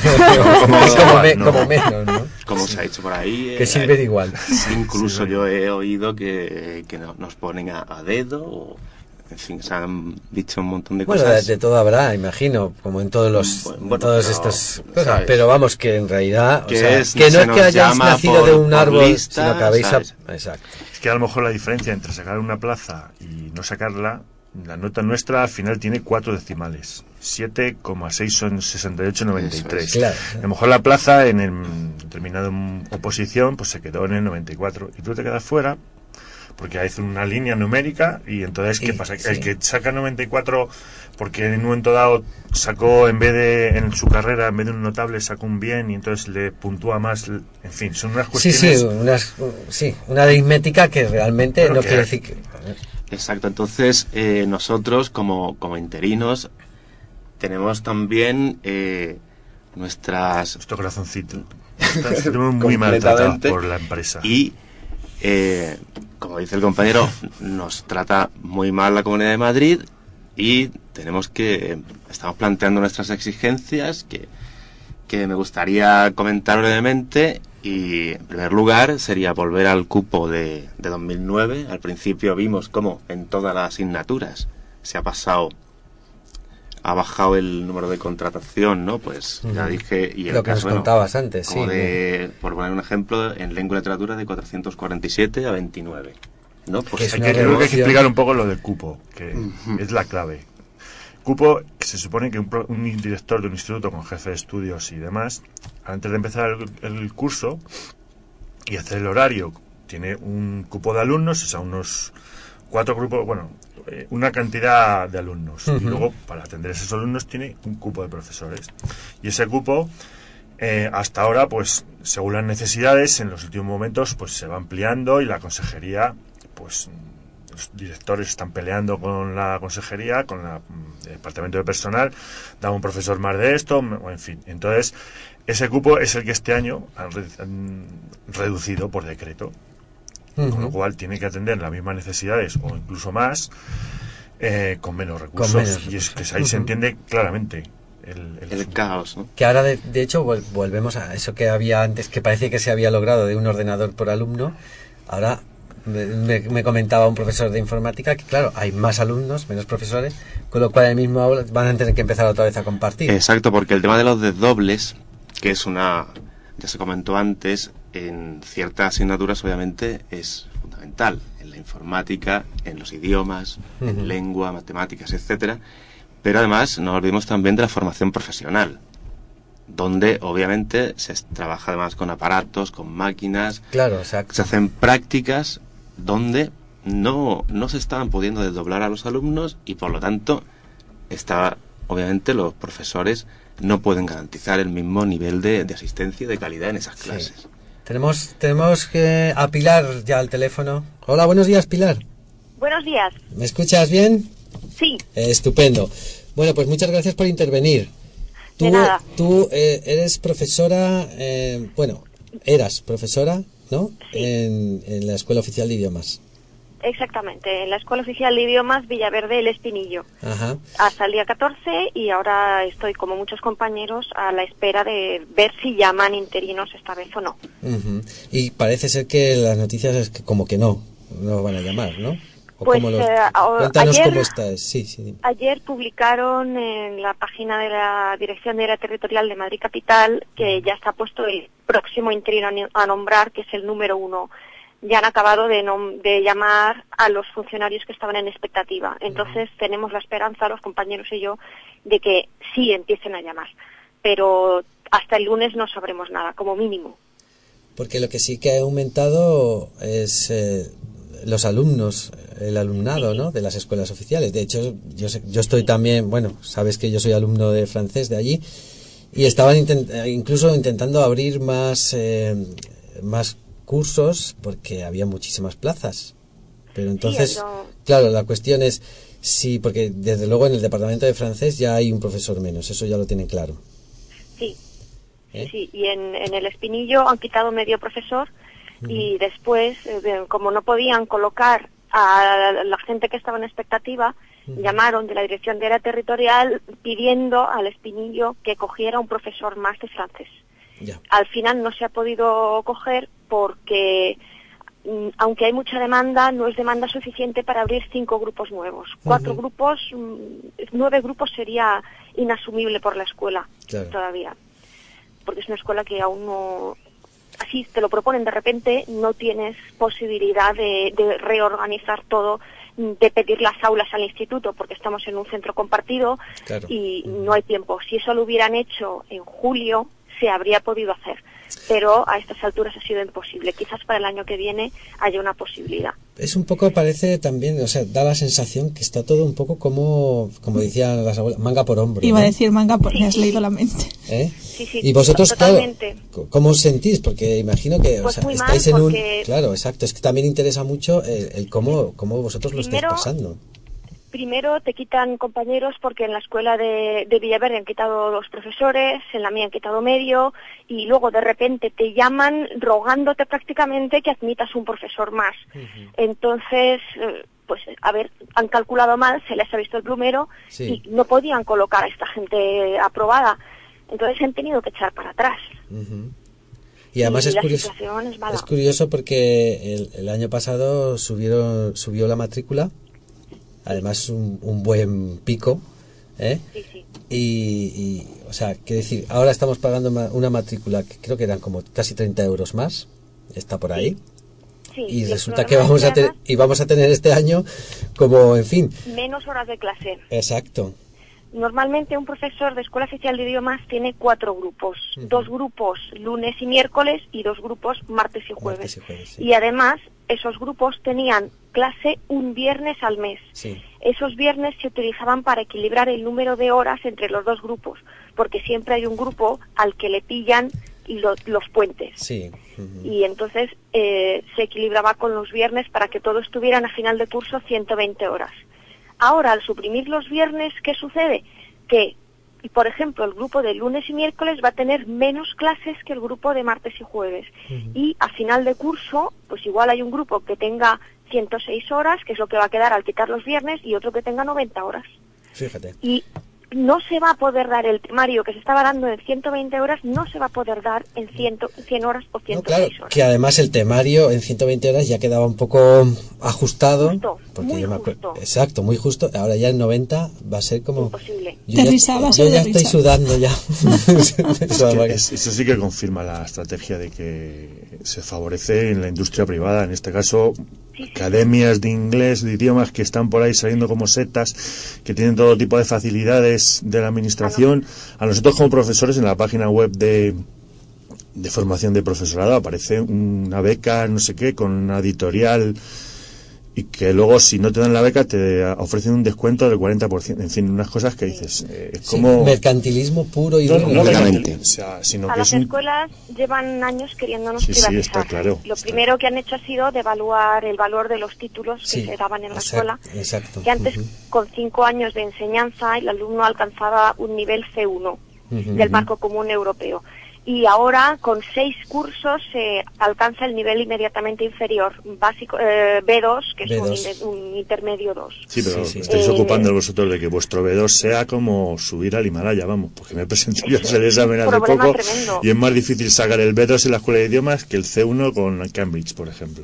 Como menos, ¿no? Como se ha dicho por ahí. Que sirve de igual. Incluso Sí, yo he oído que nos ponen a dedo, o, en fin, se han dicho un montón de Bueno, cosas. de todo habrá, imagino, como en todos los, Bueno, todas pero, estas cosas. ¿sabes? Pero vamos, que en realidad, o Que sea, es- que no se es nos que hayáis llama nacido de un por árbol, lista, sino que habéis... ¿sabes? Exacto. Es que a lo mejor la diferencia entre sacar una plaza y no sacarla, la nota nuestra al final tiene 4 decimales. 7,6 son 68,93. Eso es. Claro. A lo mejor la plaza en el determinado oposición pues se quedó en el 94 y tú te quedas fuera porque hay una línea numérica y entonces ¿qué Y, pasa? sí. El que saca 94 porque en un momento dado sacó en vez de en su carrera en vez de un notable sacó un bien y entonces le puntúa más, en fin, son unas Sí, cuestiones una aritmética que realmente Pero no que- quiere decir que... Exacto, entonces nosotros como interinos tenemos también nuestras... nuestro corazoncito está muy maltratado Completamente. por la empresa. Y, como dice el compañero, nos trata muy mal la Comunidad de Madrid y estamos planteando nuestras exigencias que me gustaría comentar brevemente. Y en primer lugar sería volver al cupo de 2009. Al principio vimos cómo en todas las asignaturas ha bajado el número de contratación, ¿no? Pues ya Ujú. dije... Y el Lo que nos caso, bueno, contabas antes, como sí. por poner un ejemplo, en lengua y literatura de 447 a 29. ¿No? Pues Que es Hay una que, creo que hay que revolución. explicar un poco lo del cupo, que Ujú. es la clave. Cupo, que se supone que un director de un instituto con jefe de estudios y demás, antes de empezar el curso y hacer el horario, tiene un cupo de alumnos, o sea, unos 4 grupos, bueno, una cantidad de alumnos. Ujú. Y luego, para atender a esos alumnos, tiene un cupo de profesores. Y ese cupo, hasta ahora, pues, según las necesidades, en los últimos momentos, pues se va ampliando y la consejería, pues, los directores están peleando con la consejería, con el departamento de personal, da un profesor más de esto, o en fin. Entonces, ese cupo es el que este año han reducido por decreto, con lo cual tiene que atender las mismas necesidades o incluso más, con menos recursos. menos y es recursos. que ahí se Ujú. entiende claramente el el asunto. caos, ¿no? Que ahora, de hecho, volvemos a eso que había antes, que parece que se había logrado de un ordenador por alumno. Ahora Me comentaba un profesor de informática que, claro, hay más alumnos, menos profesores, con lo cual en el mismo aula van a tener que empezar otra vez a compartir. Exacto, porque el tema de los desdobles, que es ya se comentó antes, en ciertas asignaturas obviamente es fundamental, en la informática, en los idiomas, en lengua, matemáticas, etcétera, pero además no olvidemos también de la formación profesional, donde obviamente se trabaja además con aparatos, con máquinas, Claro, exacto. se hacen prácticas donde no se estaban pudiendo desdoblar a los alumnos y por lo tanto obviamente los profesores no pueden garantizar el mismo nivel de asistencia y de calidad en esas clases. Sí. Tenemos que a Pilar ya al teléfono. Hola, buenos días, Pilar. Buenos días. ¿Me escuchas bien? Sí. Estupendo. Bueno, pues muchas gracias por intervenir. De nada. Tú eres profesora, eras profesora, ¿no? Sí. En la Escuela Oficial de Idiomas. Exactamente, en la Escuela Oficial de Idiomas Villaverde El Espinillo. Ajá. Hasta el día 14 y ahora estoy, como muchos compañeros, a la espera de ver si llaman interinos esta vez o no. Ujú. Y parece ser que las noticias es que como que no van a llamar, ¿no? ¿O Pues, cómo cuéntanos ayer- cómo está. Sí. Ayer publicaron en la página de la Dirección de Área Territorial de Madrid Capital que ya está puesto el próximo interino a nombrar, que es el número 1. Ya han acabado de llamar a los funcionarios que estaban en expectativa. Entonces tenemos la esperanza, los compañeros y yo, de que sí empiecen a llamar. Pero hasta el lunes no sabremos nada, como mínimo. Porque lo que sí que ha aumentado es los alumnos, el alumnado, ¿no? De las escuelas oficiales. De hecho, yo estoy también, sabes que yo soy alumno de francés de allí y estaban incluso intentando abrir más cursos porque había muchísimas plazas. Pero entonces, Sí, claro, la cuestión es sí, porque desde luego en el departamento de francés ya hay un profesor menos, eso ya lo tienen claro. Sí. ¿Eh? Sí, y en el Espinillo han quitado medio profesor y después, como no podían colocar a la gente que estaba en expectativa, llamaron de la Dirección de Área Territorial pidiendo al Espinillo que cogiera un profesor más de francés. Ya. Al final no se ha podido coger porque, aunque hay mucha demanda, no es demanda suficiente para abrir 5 grupos nuevos. 4 grupos, 9 grupos sería inasumible por la escuela todavía. Porque es una escuela que aún no, así te lo proponen de repente, no tienes posibilidad de reorganizar todo, de pedir las aulas al instituto, porque estamos en un centro compartido y no hay tiempo. Si eso lo hubieran hecho en julio, se habría podido hacer, pero a estas alturas ha sido imposible. Quizás para el año que viene haya una posibilidad. Es un poco, parece también, da la sensación que está todo un poco como decían las abuelas, manga por hombro. Iba a ¿no? decir manga porque has leído la mente. ¿Eh? Sí, y vosotros, totalmente. claro, ¿cómo os sentís? Porque imagino que Pues muy mal, estáis en porque... Claro, exacto, es que también interesa mucho el cómo vosotros lo estáis pasando. Primero te quitan compañeros porque en la escuela de Villaverde han quitado 2 profesores, en la mía han quitado medio y luego de repente te llaman rogándote prácticamente que admitas un profesor más. Entonces, han calculado mal, se les ha visto el plumero y no podían colocar a esta gente aprobada. Entonces han tenido que echar para atrás. Y además la curioso, situación es mala. es curioso porque el año pasado subió la matrícula. Además un buen pico, ¿eh? Sí. Y quiero decir, ahora estamos pagando una matrícula que creo que eran como casi 30 euros más, está por ahí. Sí, y resulta que vamos a tener este año como, en fin. Menos horas de clase. Exacto. Normalmente un profesor de Escuela Oficial de Idiomas tiene 4 grupos. 2 grupos lunes y miércoles y 2 grupos martes y jueves. Sí. Y además, esos grupos tenían clase un viernes al mes. Sí. Esos viernes se utilizaban para equilibrar el número de horas entre los 2 grupos, porque siempre hay un grupo al que le pillan los puentes. Sí. Y entonces se equilibraba con los viernes para que todos tuvieran a final de curso 120 horas. Ahora, al suprimir los viernes, ¿qué sucede? Que, por ejemplo, el grupo de lunes y miércoles va a tener menos clases que el grupo de martes y jueves. Y a final de curso, pues igual hay un grupo que tenga 106 horas, que es lo que va a quedar al quitar los viernes, y otro que tenga 90 horas. Fíjate. Y no se va a poder dar el temario que se estaba dando en 120 horas, no se va a poder dar en 100 horas o 106 No, claro, horas. que además el temario en 120 horas ya quedaba un poco ajustado. Justo, porque muy yo me acuerdo, justo. exacto, muy justo. Ahora ya en 90 va a ser como... Imposible. Yo De risa, va a ser yo de ya estoy risa. sudando ya. Eso sí que confirma la estrategia de que se favorece en la industria privada, en este caso academias de inglés, de idiomas que están por ahí saliendo como setas, que tienen todo tipo de facilidades de la administración. A nosotros como profesores en la página web de formación de profesorado aparece una beca, no sé qué, con una editorial, y que luego si no te dan la beca te ofrecen un descuento del 40%. En fin, unas cosas que dices, es Sí, como... mercantilismo puro y No, duro. no, Completamente. o sea, sino A que las es un... escuelas llevan años queriéndonos Sí, sí, privatizar. está claro, Lo está primero que han hecho ha sido devaluar el valor de los títulos que Sí, se daban en la exacto, escuela, exacto. que antes Ujú. con 5 años de enseñanza el alumno alcanzaba un nivel C1 del marco común europeo. Y ahora con 6 cursos se alcanza el nivel inmediatamente inferior, básico B2, que es B2. un intermedio 2. Sí, pero Sí, sí. estáis ocupando vosotros de que vuestro B2 sea como subir al Himalaya, vamos, porque me presenté yo a hacer el examen hace problema poco tremendo. y es más difícil sacar el B2 en la escuela de idiomas que el C1 con Cambridge, por ejemplo.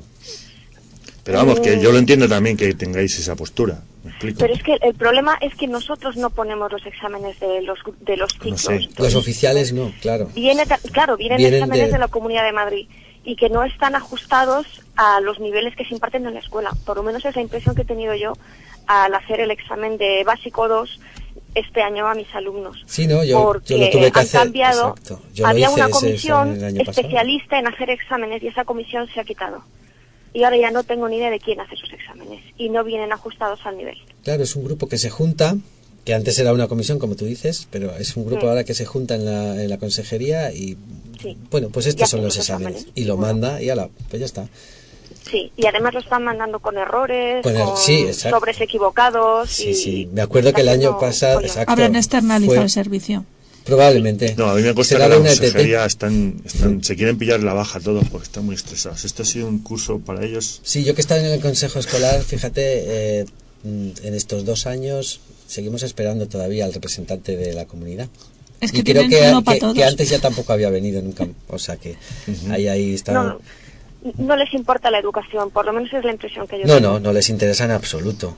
Pero vamos, que yo lo entiendo también que tengáis esa postura, me explico. Pero es que el problema es que nosotros no ponemos los exámenes de los No ciclos. sé. Los oficiales no, claro. Vienen Vienen exámenes de- de la Comunidad de Madrid y que no están ajustados a los niveles que se imparten en la escuela. Por lo menos es la impresión que he tenido yo al hacer el examen de básico 2 este año a mis alumnos. Sí, no, yo Porque lo tuve que han hacer. cambiado, Exacto. Yo lo había hice una ese comisión examen el año pasado. especialista en hacer exámenes y esa comisión se ha quitado. Y ahora ya no tengo ni idea de quién hace esos exámenes y no vienen ajustados al nivel. Claro, es un grupo que se junta, que antes era una comisión, como tú dices, pero es un grupo ahora que se junta en la consejería y, Sí. bueno, pues Y estos hacen son los los exámenes. exámenes. Y lo Bueno. manda y ala, pues ya está. Sí, y además lo están mandando con errores, con sí, exacto. sobres equivocados. Sí, y sí. Me acuerdo que el año pasado, exacto, Habrán externalizado fue- el servicio. Probablemente. No, a mí me consta Será que la una ETT. consejería se quieren pillar la baja todos porque están muy estresados. Este ha sido un curso para ellos. Sí, yo que he estado en el consejo escolar, fíjate, en estos 2 años seguimos esperando todavía al representante de la comunidad. Es que y creo tienen uno para todos. que antes ya tampoco había venido nunca. O sea que ahí está. No les importa la educación, por lo menos es la impresión que yo No, tengo. no les interesa en absoluto.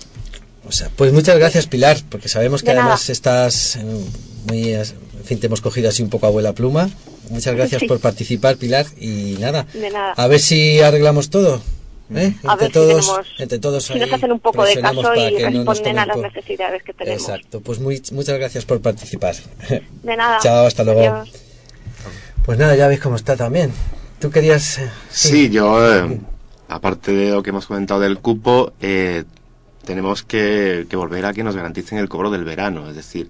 O sea, pues muchas gracias, Pilar, porque sabemos que De nada. además estás muy... En fin, te hemos cogido así un poco a abuela pluma. Muchas gracias Sí. por participar, Pilar, y nada. De nada. A ver si arreglamos todo. ¿eh? A ver si tenemos- entre todos si nos ahí hacen un poco de presionamos caso para y que no nos responden a tomen las necesidades que tenemos. Exacto, pues muchas gracias por participar. De nada. Chao, hasta luego. Adiós. Pues nada, ya veis cómo está también. Tú querías... Sí, yo, aparte de lo que hemos comentado del cupo, tenemos que volver a que nos garanticen el cobro del verano. Es decir,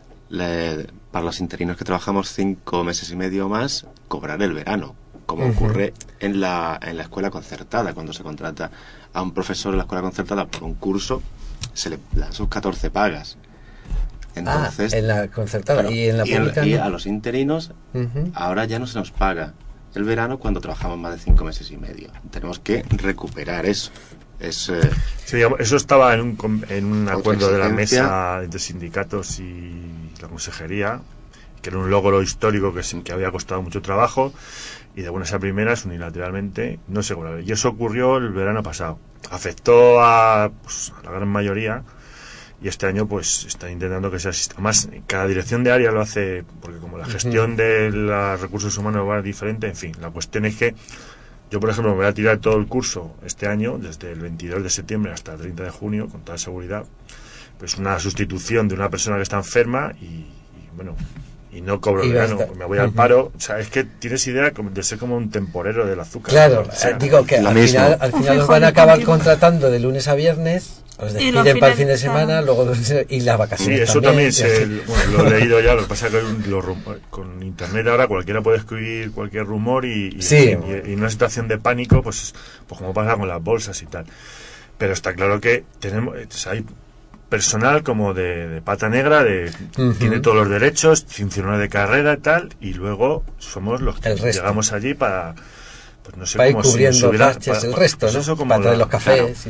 para los interinos que trabajamos 5 meses y medio más, cobrar el verano, como ocurre en la escuela concertada. Cuando se contrata a un profesor en la escuela concertada por un curso, se le dan sus 14 pagas. Entonces, en la concertada claro, y en la pública. y no. a los interinos Ujú. ahora ya no se nos paga el verano cuando trabajamos más de 5 meses y medio. Tenemos que recuperar eso. Es Sí, digamos, eso estaba en un acuerdo de la exigencia. mesa entre sindicatos y la consejería, que era un logro histórico que había costado mucho trabajo y de buenas a primeras, unilateralmente, no se cobraba. Y eso ocurrió el verano pasado. Afectó a la gran mayoría y este año pues están intentando que sea así. Además, cada dirección de área lo hace, porque como la gestión de los recursos humanos va diferente, en fin, la cuestión es que yo, por ejemplo, me voy a tirar todo el curso este año, desde el 22 de septiembre hasta el 30 de junio, con toda seguridad, pues una sustitución de una persona que está enferma y bueno, y no cobro el Y verano, basta. me voy al paro. O sea, es que tienes idea de ser como un temporero del azúcar. Claro, O sea, digo que lo al mismo. final, Un los frijol van a de acabar continuo. contratando de lunes a viernes, los Y despiden los para el fines fin de de semana, semana. luego y las sí, vacaciones eso también también. bueno, lo he leído ya. Lo que pasa es que con internet ahora cualquiera puede escribir cualquier rumor y Sí. en una situación de pánico, pues como pasa con las bolsas y tal. Pero está claro que hay personal como de pata negra, Ujú. tiene todos los derechos, funcionario de carrera y tal, y luego somos los que El resto. llegamos allí para, pues no sé Para ir cómo si cubriendo nos hubiera- baches, para- el resto, pues ¿no? eso como Para traer la- los cafés. claro. Sí.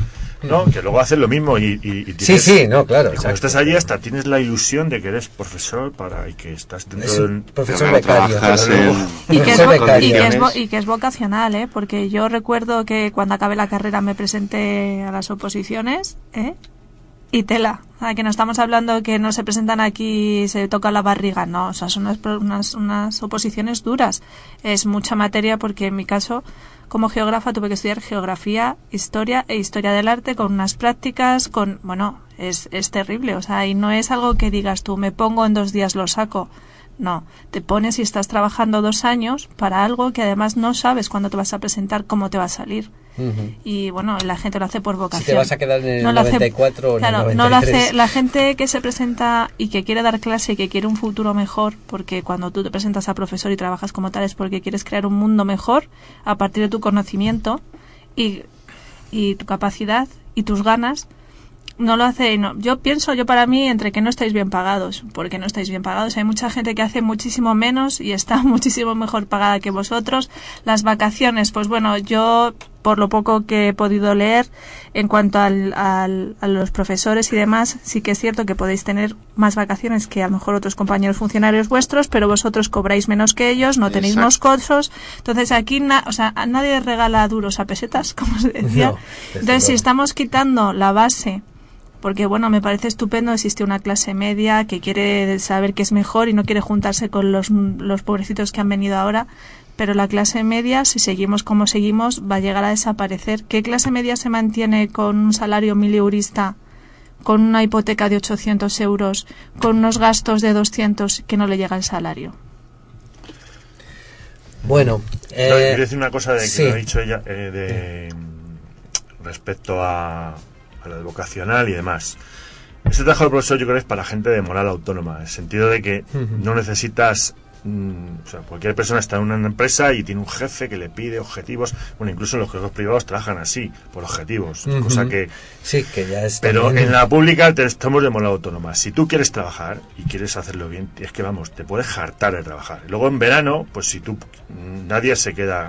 ¿no? Que luego haces lo mismo y Sí, no, claro. Y cuando exacto. estás allí hasta tienes la ilusión de que eres profesor y que estás dentro Es del... un profesor Pero becario. trabajas pero luego- Y que, es, Profesor vo- becario. y, que es vo- condiciones. y que es vocacional, ¿eh? Porque yo recuerdo que cuando acabé la carrera me presenté a las oposiciones, ¿eh? Y tela. O sea, que no estamos hablando que no se presentan aquí y se toca la barriga, no. O sea, son unas oposiciones duras. Es mucha materia porque en mi caso, como geógrafa, tuve que estudiar geografía, historia e historia del arte con unas prácticas, bueno, es terrible. O sea, y no es algo que digas tú, me pongo en 2 días, lo saco. No, te pones y estás trabajando 2 años para algo que además no sabes cuándo te vas a presentar, cómo te va a salir. Ujú. Y bueno, la gente lo hace por vocación. Si te vas a quedar en el No lo hace- 94 o en el claro, 93. no lo hace la gente que se presenta y que quiere dar clase y que quiere un futuro mejor, porque cuando tú te presentas a profesor y trabajas como tal es porque quieres crear un mundo mejor a partir de tu conocimiento y tu capacidad y tus ganas. No lo hace, no. Yo para mí, entre que no estáis bien pagados, porque no estáis bien pagados. Hay mucha gente que hace muchísimo menos y está muchísimo mejor pagada que vosotros. Las vacaciones, pues bueno, yo, por lo poco que he podido leer, en cuanto a los profesores y demás, sí que es cierto que podéis tener más vacaciones que a lo mejor otros compañeros funcionarios vuestros, pero vosotros cobráis menos que ellos, no tenéis Exacto. más costos. Entonces aquí, a nadie regala duros a pesetas, como se decía. No, desde Entonces, si luego. estamos quitando la base, porque bueno, me parece estupendo, existe una clase media que quiere saber qué es mejor y no quiere juntarse con los pobrecitos que han venido ahora, pero la clase media, si seguimos como seguimos, va a llegar a desaparecer. ¿Qué clase media se mantiene con un salario mileurista, con una hipoteca de 800 euros, con unos gastos de 200 que no le llega el salario? Bueno, No, quiero decir una cosa de que sí. lo ha dicho ella respecto a la vocacional y demás. Este trabajo del profesor yo creo que es para gente de moral autónoma, en el sentido de que no necesitas... o sea, cualquier persona está en una empresa y tiene un jefe que le pide objetivos. Bueno, incluso en los colegios privados trabajan así, por objetivos, Ujú. cosa que... Sí, que ya es. Pero también- en la pública estamos de moral autónoma. Si tú quieres trabajar y quieres hacerlo bien, es que vamos, te puedes hartar de trabajar. Luego en verano, pues si tú... Nadie se queda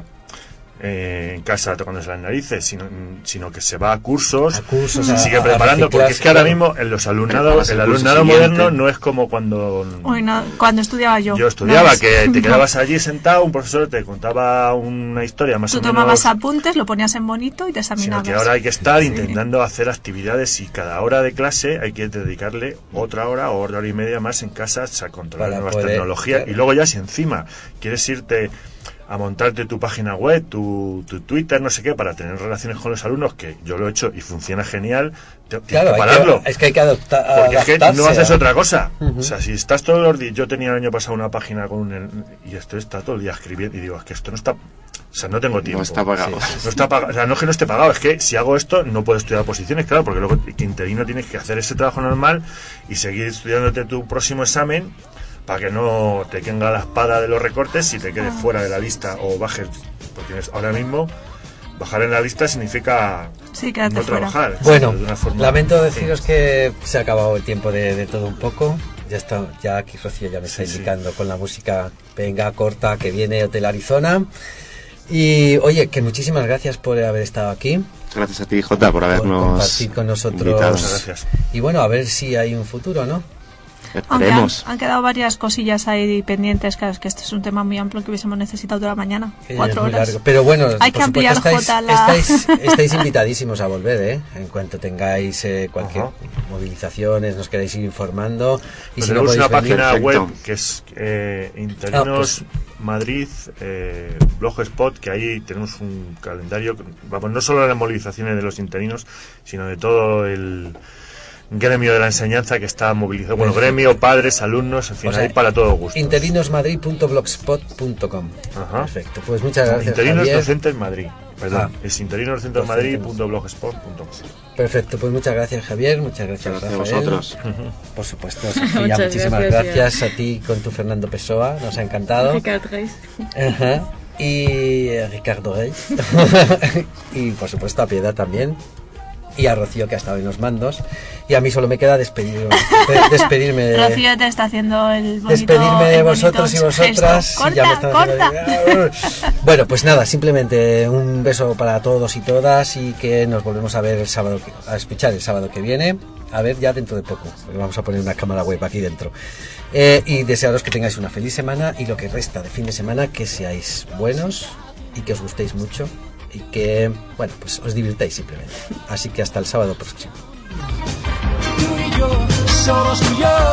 en casa tocándose las narices, sino que se va a cursos, A se sigue a preparando, porque es que ahora claro. mismo en los alumnados, Preparas el el curso alumnado siguiente. moderno no es como cuando... Uy, no, cuando estudiaba yo. Yo estudiaba, No, que te no. quedabas allí sentado, un profesor te contaba una historia más Tú o menos... tomabas apuntes, lo ponías en bonito y te Sino examinabas. que ahora hay que estar Sí. intentando hacer actividades y cada hora de clase hay que dedicarle otra hora o hora y media más en casa a controlar Para nuevas poder, tecnologías. claro. Y luego ya si encima quieres irte a montarte tu página web, tu Twitter, no sé qué, para tener relaciones con los alumnos, que yo lo he hecho y funciona genial, tienes Claro, que pararlo. es que hay que adoptar. Porque es que no haces otra cosa. Ujú. O sea, si estás todos los días... Yo tenía el año pasado una página con y esto está todo el día escribiendo y digo, es que esto no está... O sea, no tengo tiempo. No está pagado. No está pagado. O sea, no es que no esté pagado, es que si hago esto no puedo estudiar oposiciones, claro, porque luego que interino tienes que hacer ese trabajo normal y seguir estudiándote tu próximo examen para que no te caiga la espada de los recortes y te quedes fuera de la lista o bajes, porque ahora mismo bajar en la lista significa Sí, quédate no fuera. trabajar. Bueno, de una forma- lamento deciros que se ha acabado el tiempo de todo un poco. Ya aquí Rocío ya me está Sí, sí. indicando con la música, venga, corta, que viene Hotel Arizona. Y oye, que muchísimas gracias por haber estado aquí, Gracias a ti, Jota, por habernos compartir con nosotros. invitado. Muchas gracias. Y bueno, a ver si hay un futuro, ¿no? Aunque Esperemos. han quedado varias cosillas ahí pendientes, claro, es que este es un tema muy amplio que hubiésemos necesitado toda la mañana, Que ya 4 es muy horas. largo. Pero bueno, Hay que por ampliar, supuesto, Jota, la- estáis invitadísimos a volver, ¿eh? En cuanto tengáis cualquier Ajá. movilizaciones, nos queréis ir informando. Y Pues si no tenemos podéis una venir, página perfecto. web que es Interinos Madrid Blogspot, que ahí tenemos un calendario, vamos, no solo de las movilizaciones de los interinos, sino de todo el gremio de la enseñanza que está movilizado. Bueno, gremio, padres, alumnos, en fin, O sea, hay para todo gusto. interinosmadrid.blogspot.com. Ajá. Perfecto, pues muchas gracias, Interinos Javier. Docentes Madrid. Perdón, Ah. es interinosdocentesmadrid.blogspot.com. Perfecto, pues muchas gracias, Javier, muchas gracias, Gracias a Rafael. vosotros. Por supuesto, Sofía, Muchas muchísimas gracias, gracias a ti con tu Fernando Pessoa, nos ha encantado. Ricardo Reis. Ajá. Y Ricardo Rey. Y por supuesto a Piedad también. y a Rocío, que ha estado en los mandos, y a mí solo me queda despedirme Rocío te está haciendo el bonito, despedirme de el vosotros y bonito vosotras. gesto. Y ya me Corta, están haciendo- Bueno, pues nada, simplemente un beso para todos y todas, y que nos volvemos a ver el sábado, a escuchar el sábado que viene, a ver ya dentro de poco, porque vamos a poner una cámara web aquí dentro. Y desearos que tengáis una feliz semana, y lo que resta de fin de semana, que seáis buenos y que os gustéis mucho, y que, bueno, pues os divirtáis simplemente. Así que hasta el sábado próximo. Tú y yo, solos tú y yo.